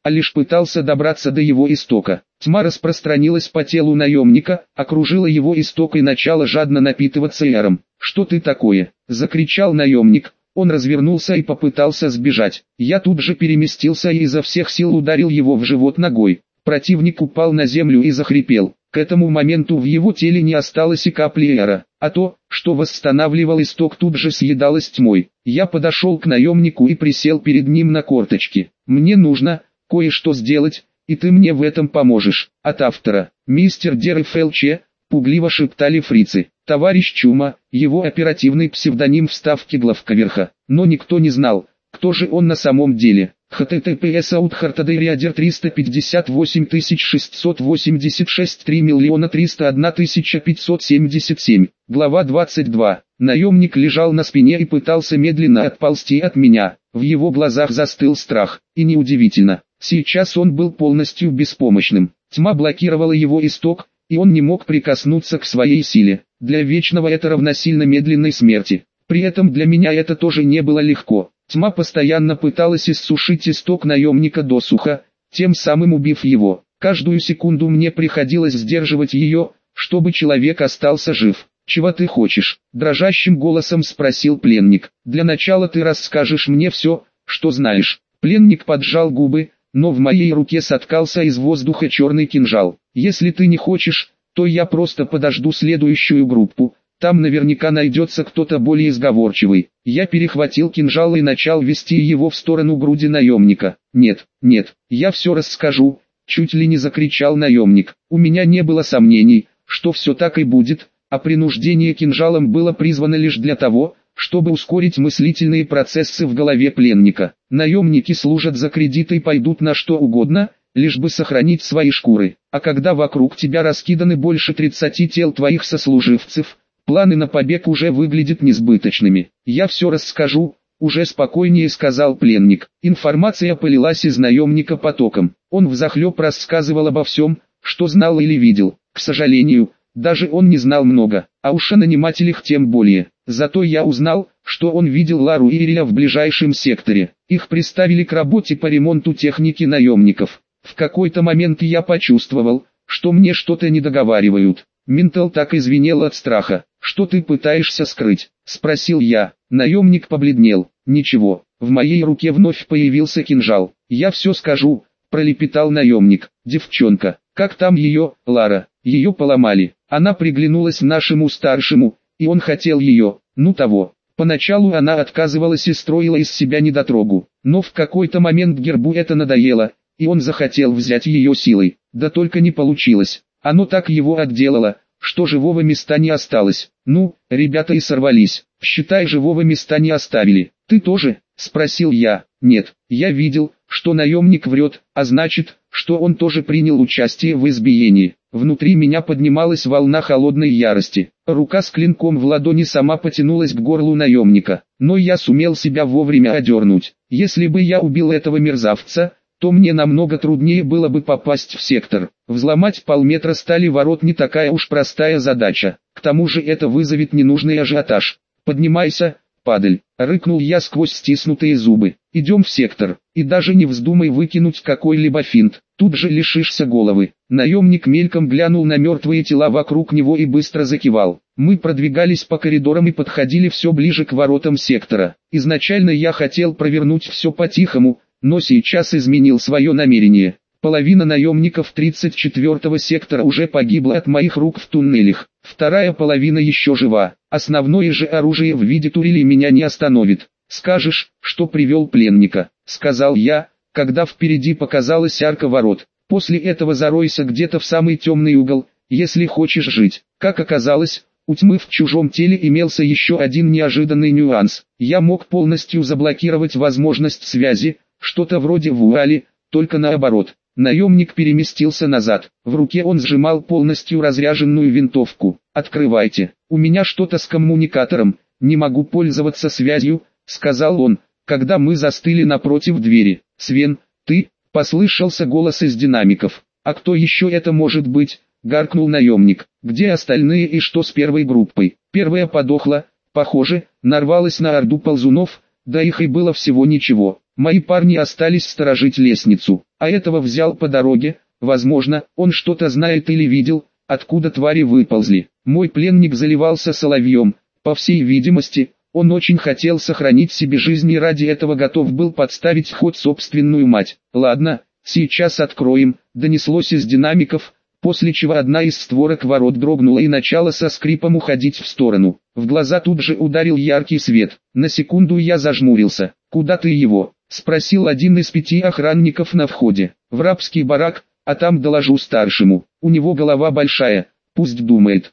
а лишь пытался добраться до его истока. Тьма распространилась по телу наемника, окружила его исток и начала жадно напитываться яром. «Что ты такое?» – закричал наемник. Он развернулся и попытался сбежать. Я тут же переместился и изо всех сил ударил его в живот ногой. Противник упал на землю и захрипел. К этому моменту в его теле не осталось и капли яра, а то, что восстанавливал исток, тут же съедалось тьмой. Я подошел к наемнику и присел перед ним на корточки. «Мне нужно кое-что сделать, и ты мне в этом поможешь». От автора. Мистер ДРФЛЧ, пугливо шептали фрицы. Товарищ Чума, его оперативный псевдоним вставки главковерха. Но никто не знал, кто же он на самом деле. https authartaderiader 358 686 3 301 577. Глава 22. Наемник лежал на спине и пытался медленно отползти от меня. В его глазах застыл страх, и неудивительно. Сейчас он был полностью беспомощным. Тьма блокировала его исток, и он не мог прикоснуться к своей силе. Для Вечного это равносильно медленной смерти. При этом для меня это тоже не было легко. Тьма постоянно пыталась иссушить исток наемника досуха, тем самым убив его. Каждую секунду мне приходилось сдерживать ее, чтобы человек остался жив. «Чего ты хочешь?» – дрожащим голосом спросил пленник. «Для начала ты расскажешь мне все, что знаешь». Пленник поджал губы, но в моей руке соткался из воздуха черный кинжал. «Если ты не хочешь, то я просто подожду следующую группу. Там наверняка найдется кто-то более сговорчивый». Я перехватил кинжал и начал вести его в сторону груди наемника. «Нет, нет, я все расскажу», — чуть ли не закричал наемник. У меня не было сомнений, что все так и будет, а принуждение кинжалом было призвано лишь для того, чтобы ускорить мыслительные процессы в голове пленника. Наемники служат за кредит и пойдут на что угодно, лишь бы сохранить свои шкуры. А когда вокруг тебя раскиданы больше 30 тел твоих сослуживцев, планы на побег уже выглядят несбыточными. «Я все расскажу», — уже спокойнее сказал пленник. Информация полилась из наемника потоком. Он взахлеб рассказывал обо всем, что знал или видел. К сожалению, даже он не знал много, а уж о нанимателях тем более. Зато я узнал, что он видел Лару и Ириля в ближайшем секторе. Их приставили к работе по ремонту техники наемников. В какой-то момент я почувствовал, что мне что-то не договаривают. Ментал так извинел от страха. «Что ты пытаешься скрыть?» – спросил я. Наемник побледнел. «Ничего». В моей руке вновь появился кинжал. «Я все скажу», – пролепетал наемник. «Девчонка, как там ее, Лара? Ее поломали. Она приглянулась нашему старшему, и он хотел ее, ну того». Поначалу она отказывалась и строила из себя недотрогу. Но в какой-то момент Гербу это надоело, и он захотел взять ее силой. Да только не получилось. Оно так его отделало, что живого места не осталось. Ну, ребята и сорвались. Считай, живого места не оставили. «Ты тоже?» – спросил я. «Нет, я видел, что наемник врет, а значит, что он тоже принял участие в избиении». Внутри меня поднималась волна холодной ярости. Рука с клинком в ладони сама потянулась к горлу наемника. Но я сумел себя вовремя одернуть. Если бы я убил этого мерзавца, то мне намного труднее было бы попасть в сектор. Взломать полметра стали ворот не такая уж простая задача. К тому же это вызовет ненужный ажиотаж. «Поднимайся, падаль», — рыкнул я сквозь стиснутые зубы. «Идем в сектор, и даже не вздумай выкинуть какой-либо финт, тут же лишишься головы». Наемник мельком глянул на мертвые тела вокруг него и быстро закивал. Мы продвигались по коридорам и подходили все ближе к воротам сектора. Изначально я хотел провернуть все по-тихому, но сейчас изменил свое намерение. Половина наемников 34-го сектора уже погибла от моих рук в туннелях. Вторая половина еще жива. Основное же оружие в виде турелей меня не остановит. «Скажешь, что привел пленника», — сказал я, когда впереди показалась арка ворот. «После этого заройся где-то в самый темный угол, если хочешь жить». Как оказалось, у тьмы в чужом теле имелся еще один неожиданный нюанс. Я мог полностью заблокировать возможность связи, что-то вроде вуали, только наоборот. Наемник переместился назад. В руке он сжимал полностью разряженную винтовку. «Открывайте. У меня что-то с коммуникатором, не могу пользоваться связью», — сказал он, когда мы застыли напротив двери. «Свен, ты?» — послышался голос из динамиков. «А кто еще это может быть?» — гаркнул наемник. «Где остальные и что с первой группой?» «Первая подохла, похоже, нарвалась на орду ползунов, да их и было всего ничего. Мои парни остались сторожить лестницу, а этого взял по дороге. Возможно, он что-то знает или видел, откуда твари выползли. Мой пленник заливался соловьем. По всей видимости, он очень хотел сохранить себе жизнь и ради этого готов был подставить в ход собственную мать. «Ладно, сейчас откроем», — донеслось из динамиков, после чего одна из створок ворот дрогнула и начала со скрипом уходить в сторону. В глаза тут же ударил яркий свет. На секунду я зажмурился. «Куда ты его?» — спросил один из 5 охранников на входе. «В рабский барак, а там доложу старшему. У него голова большая, пусть думает».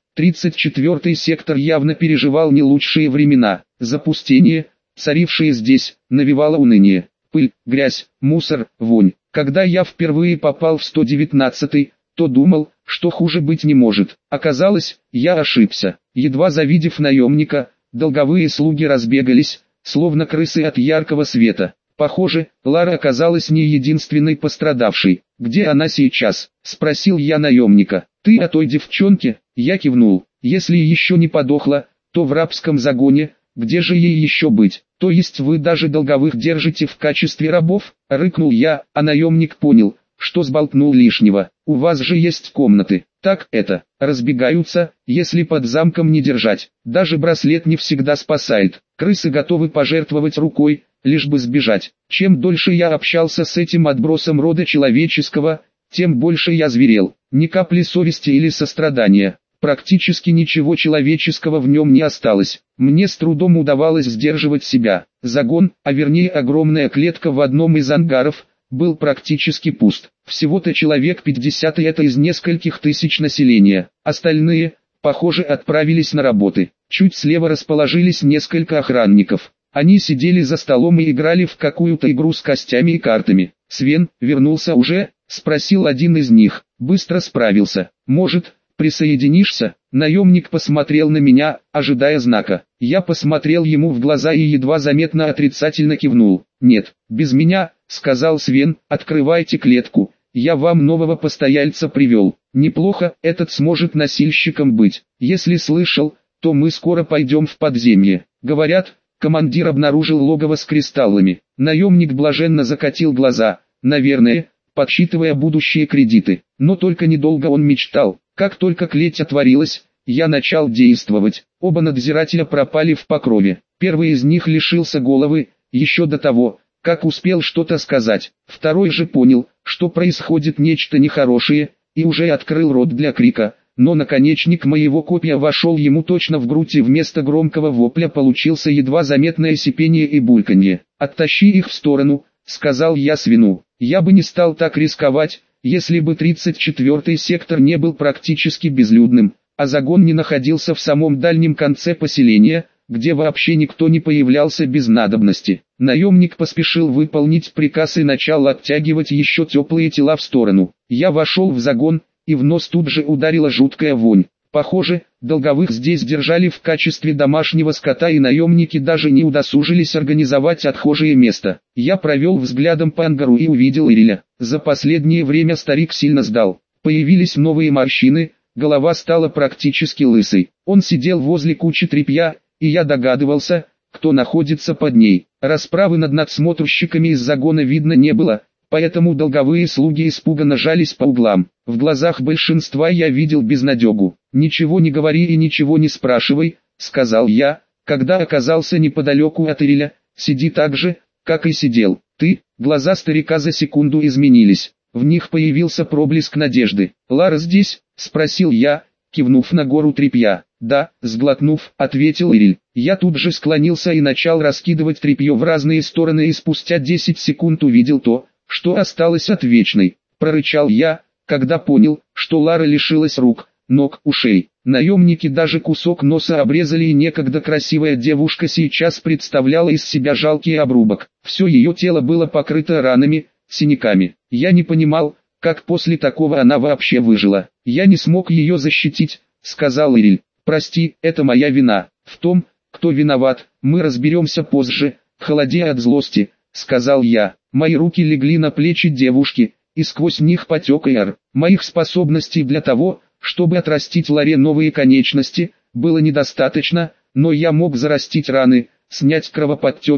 34-й сектор явно переживал не лучшие времена. Запустение, царившее здесь, навевало уныние. Пыль, грязь, мусор, вонь. Когда я впервые попал в 119-й, то думал, что хуже быть не может. Оказалось, я ошибся. Едва завидев наемника, долговые слуги разбегались, словно крысы от яркого света. Похоже, Лара оказалась не единственной пострадавшей. «Где она сейчас?» — спросил я наемника. «Ты о той девчонке?» — я кивнул. «Если еще не подохла, то в рабском загоне. Где же ей еще быть? То есть вы даже долговых держите в качестве рабов?» — рыкнул я, а наемник понял, что сболтнул лишнего. «У вас же есть комнаты». «Так это, разбегаются, если под замком не держать. Даже браслет не всегда спасает. Крысы готовы пожертвовать рукой, лишь бы сбежать». Чем дольше я общался с этим отбросом рода человеческого, тем больше я зверел. Ни капли совести или сострадания. Практически ничего человеческого в нем не осталось. Мне с трудом удавалось сдерживать себя. Загон, а вернее огромная клетка в одном из ангаров, был практически пуст. Всего-то человек 50, и это из нескольких тысяч населения. Остальные, похоже, отправились на работы. Чуть слева расположились несколько охранников. Они сидели за столом и играли в какую-то игру с костями и картами. «Свен, вернулся уже?» — спросил один из них. «Быстро справился. Может, присоединишься?» Наемник посмотрел на меня, ожидая знака. Я посмотрел ему в глаза и едва заметно отрицательно кивнул. «Нет, без меня», — сказал Свен, — «открывайте клетку. Я вам нового постояльца привел. Неплохо, этот сможет носильщиком быть. Если слышал, то мы скоро пойдем в подземье. Говорят, командир обнаружил логово с кристаллами». Наемник блаженно закатил глаза, наверное, подсчитывая будущие кредиты. Но только недолго он мечтал. Как только клеть отворилась, я начал действовать. Оба надзирателя пропали в покрове. Первый из них лишился головы, еще до того, как успел что-то сказать. Второй же понял, что происходит нечто нехорошее, и уже открыл рот для крика. Но наконечник моего копья вошел ему точно в грудь, и вместо громкого вопля получился едва заметное сипение и бульканье. «Оттащи их в сторону», — сказал я Свину. «Я бы не стал так рисковать, если бы 34-й сектор не был практически безлюдным, а загон не находился в самом дальнем конце поселения, где вообще никто не появлялся без надобности». Наемник поспешил выполнить приказ и начал оттягивать еще теплые тела в сторону. Я вошел в загон, и в нос тут же ударила жуткая вонь. Похоже, долговых здесь держали в качестве домашнего скота, и наемники даже не удосужились организовать отхожее место. Я провел взглядом по ангару и увидел Ириля. За последнее время старик сильно сдал. Появились новые морщины, голова стала практически лысой. Он сидел возле кучи тряпья, и я догадывался, кто находится под ней. Расправы над надсмотрщиками из загона видно не было, поэтому долговые слуги испуганно жались по углам. В глазах большинства я видел безнадегу. «Ничего не говори и ничего не спрашивай», — сказал я, когда оказался неподалеку от Ириля. «Сиди так же, как и сидел. Ты». Глаза старика за секунду изменились. В них появился проблеск надежды. «Лара здесь?» — спросил я, кивнув на гору тряпья. «Да», — сглотнув, ответил Ириль. Я тут же склонился и начал раскидывать тряпье в разные стороны, и спустя 10 секунд увидел то, что осталось от Вечной. Прорычал я, когда понял, что Лара лишилась рук, ног, ушей. Наемники даже кусок носа обрезали, и некогда красивая девушка сейчас представляла из себя жалкий обрубок. Все ее тело было покрыто ранами, синяками. Я не понимал, как после такого она вообще выжила. «Я не смог ее защитить», — сказал Ириль. «Прости, это моя вина. В том, кто виноват, мы разберемся позже», — холодея от злости, сказал я. Мои руки легли на плечи девушки, и сквозь них потек яр. Моих способностей для того, чтобы отрастить Ларе новые конечности, было недостаточно, но я мог зарастить раны, снять кровоподтеки,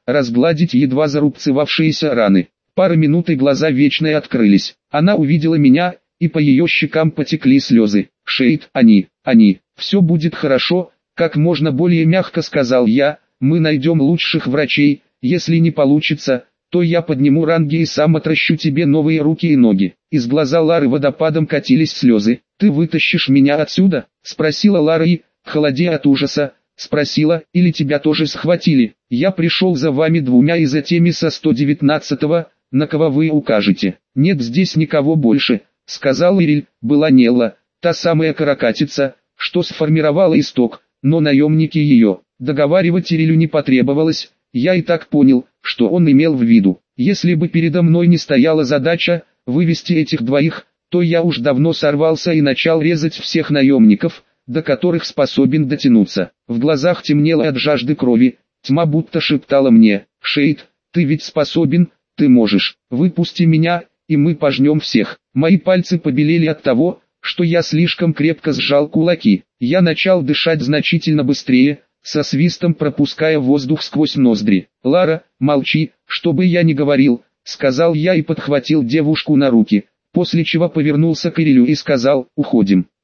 разгладить едва зарубцевавшиеся раны. Пара минут и глаза Вечной открылись. Она увидела меня, и по ее щекам потекли слезы. «Шейд, они, все будет хорошо», как можно более мягко сказал я, «мы найдем лучших врачей, если не получится, то я подниму ранги и сам отращу тебе новые руки и ноги». Из глаза Лары водопадом катились слезы. «Ты вытащишь меня отсюда?» — спросила Лара и, холодея от ужаса, спросила, «или тебя тоже схватили? Я пришел за вами двумя и за теми со 119-го, на кого вы укажете». «Нет здесь никого больше», — сказал Ириль. Была Нелла, та самая каракатица, что сформировала исток, но наемники ее. Договаривать Ирилю не потребовалось, я и так понял, что он имел в виду. Если бы передо мной не стояла задача вывести этих двоих, то я уж давно сорвался и начал резать всех наемников, до которых способен дотянуться. В глазах темнело от жажды крови, тьма будто шептала мне: «Шейд, ты ведь способен, ты можешь, выпусти меня, и мы пожнем всех». Мои пальцы побелели от того, что я слишком крепко сжал кулаки. Я начал дышать значительно быстрее, со свистом пропуская воздух сквозь ноздри. «Лара, молчи, что бы я ни говорил», — сказал я и подхватил девушку на руки, после чего повернулся к Ирилю и сказал: «Уходим».